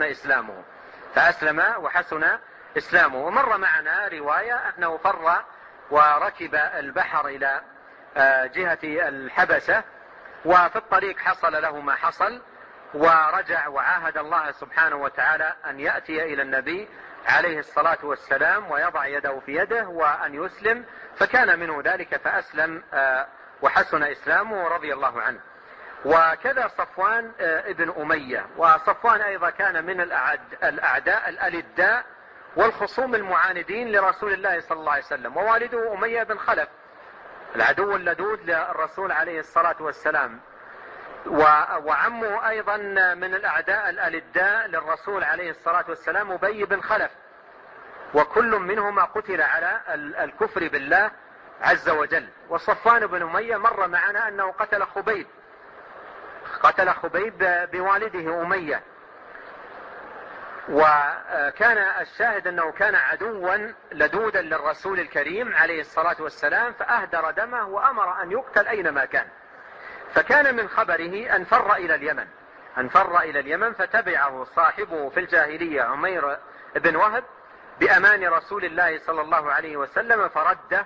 وحسن إسلامه. ومر معنا رواية أنه فر وركب البحر إلى جهة الحبشة، وفي الطريق حصل له ما حصل، ورجع وعاهد الله سبحانه وتعالى أن يأتي إلى النبي عليه الصلاة والسلام ويضع يده في يده وأن يسلم، فكان منه ذلك فأسلم وحسن إسلامه رضي الله عنه. وكذا صفوان ابن أمية، وصفوان أيضا كان من الأعداء الألداء والخصوم المعاندين لرسول الله صلى الله عليه وسلم، ووالده أمية بن خلف العدو اللدود للرسول عليه الصلاة والسلام، وعمه أيضا من الأعداء الألداء للرسول عليه الصلاة والسلام أبي بن خلف، وكل منهما قتل على الكفر بالله عز وجل. وصفوان بن أمية مر معنا أنه قتل خبيب بوالده أمية، وكان الشاهد أنه كان عدوا لدودا للرسول الكريم عليه الصلاة والسلام، فأهدر دمه وأمر أن يقتل أينما كان. فكان من خبره أن فر إلى اليمن فتبعه صاحبه في الجاهلية عمير بن وهب بأمان رسول الله صلى الله عليه وسلم فرده،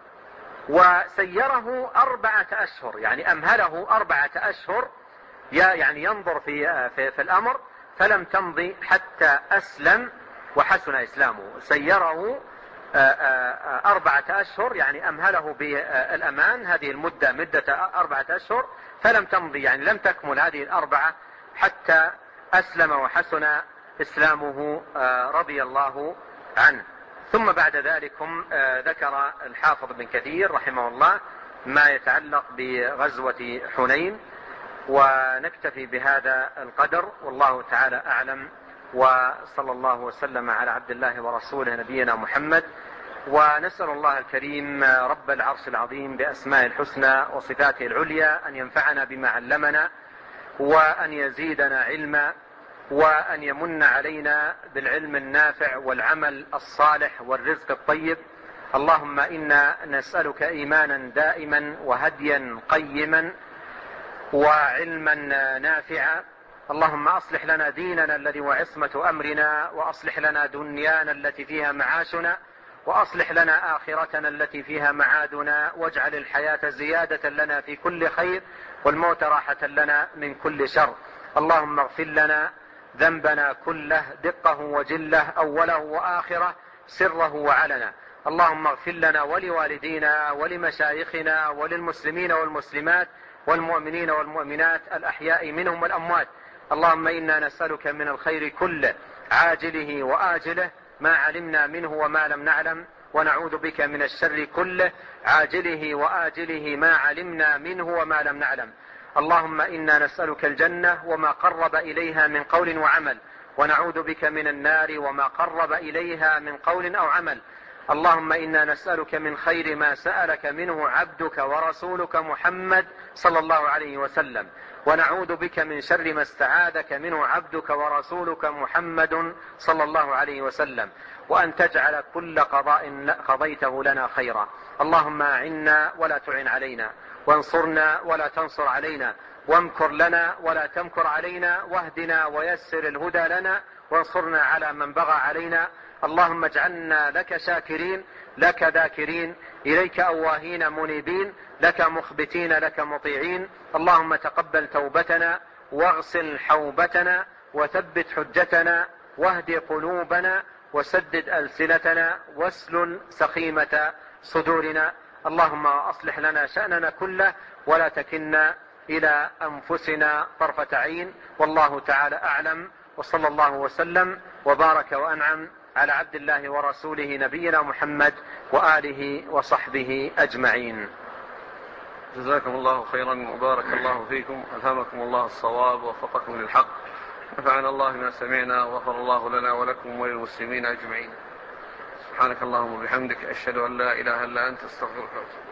وسيره 4 أشهر، يعني أمهله 4 أشهر، يعني ينظر في الأمر، فلم تمضي حتى أسلم وحسن إسلامه. سيره 4 أشهر، يعني أمهله بالأمان، هذه المدة مدة 4 أشهر، فلم تمضي، يعني لم تكمل هذه 4 حتى أسلم وحسن إسلامه رضي الله عنه. ثم بعد ذلك ذكر الحافظ بن كثير رحمه الله ما يتعلق بغزوة حنين، ونكتفي بهذا القدر، والله تعالى أعلم، وصلى الله وسلم على عبد الله ورسوله نبينا محمد. ونسأل الله الكريم رب العرش العظيم بأسماء الحسنى وصفاته العليا أن ينفعنا بما علمنا، وأن يزيدنا علما، وأن يمن علينا بالعلم النافع والعمل الصالح والرزق الطيب. اللهم إنا نسألك إيمانا دائما وهديا قيما وعلما نافعا. اللهم أصلح لنا ديننا الذي هو عصمة أمرنا، وأصلح لنا دنيانا التي فيها معاشنا، وأصلح لنا آخرتنا التي فيها معادنا، واجعل الحياة زيادة لنا في كل خير والموت راحة لنا من كل شر. اللهم اغفر لنا ذنبنا كله دقه وجله أوله وآخره سره وعلنا. اللهم اغفر لنا ولوالدينا ولمشايخنا وللمسلمين والمسلمات والمؤمنين والمؤمنات الأحياء منهم والأموات. اللهم إنا نسألك من الخير كله عاجله وآجله ما علمنا منه وما لم نعلم، ونعوذ بك من الشر كله عاجله وآجله ما علمنا منه وما لم نعلم. اللهم إنا نسألك الجنة وما قرب إليها من قول وعمل، ونعوذ بك من النار وما قرب إليها من قول أو عمل. اللهم إنا نسألك من خير ما سألك منه عبدك ورسولك محمد صلى الله عليه وسلم، ونعوذ بك من شر ما استعاذك منه عبدك ورسولك محمد صلى الله عليه وسلم، وأن تجعل كل قضاء قضيته لنا خيرا. اللهم أعنا ولا تعن علينا، وانصرنا ولا تنصر علينا، وامكر لنا ولا تمكر علينا، واهدنا ويسر الهدى لنا، وانصرنا على من بغى علينا. اللهم اجعلنا لك شاكرين، لك ذاكرين، إليك أواهين منيبين، لك مخبتين، لك مطيعين. اللهم تقبل توبتنا، واغسل حوبتنا، وثبت حجتنا، واهد قلوبنا، وسدد ألسنتنا، واسلل سخيمة صدورنا. اللهم أصلح لنا شأننا كله، ولا تكلنا إلى أنفسنا طرفة عين. والله تعالى أعلم، وصلى الله وسلم وبارك وأنعم على عبد الله ورسوله نبينا محمد وآله وصحبه أجمعين. جزاكم الله خيرا وبارك الله فيكم، ألهمكم الله الصواب ووفقكم للحق، نفعنا الله ما سمعنا، وغفر الله لنا ولكم وللمسلمين أجمعين. سبحانك اللهم وبحمدك، أشهد أن لا إله إلا أنت، استغفرك.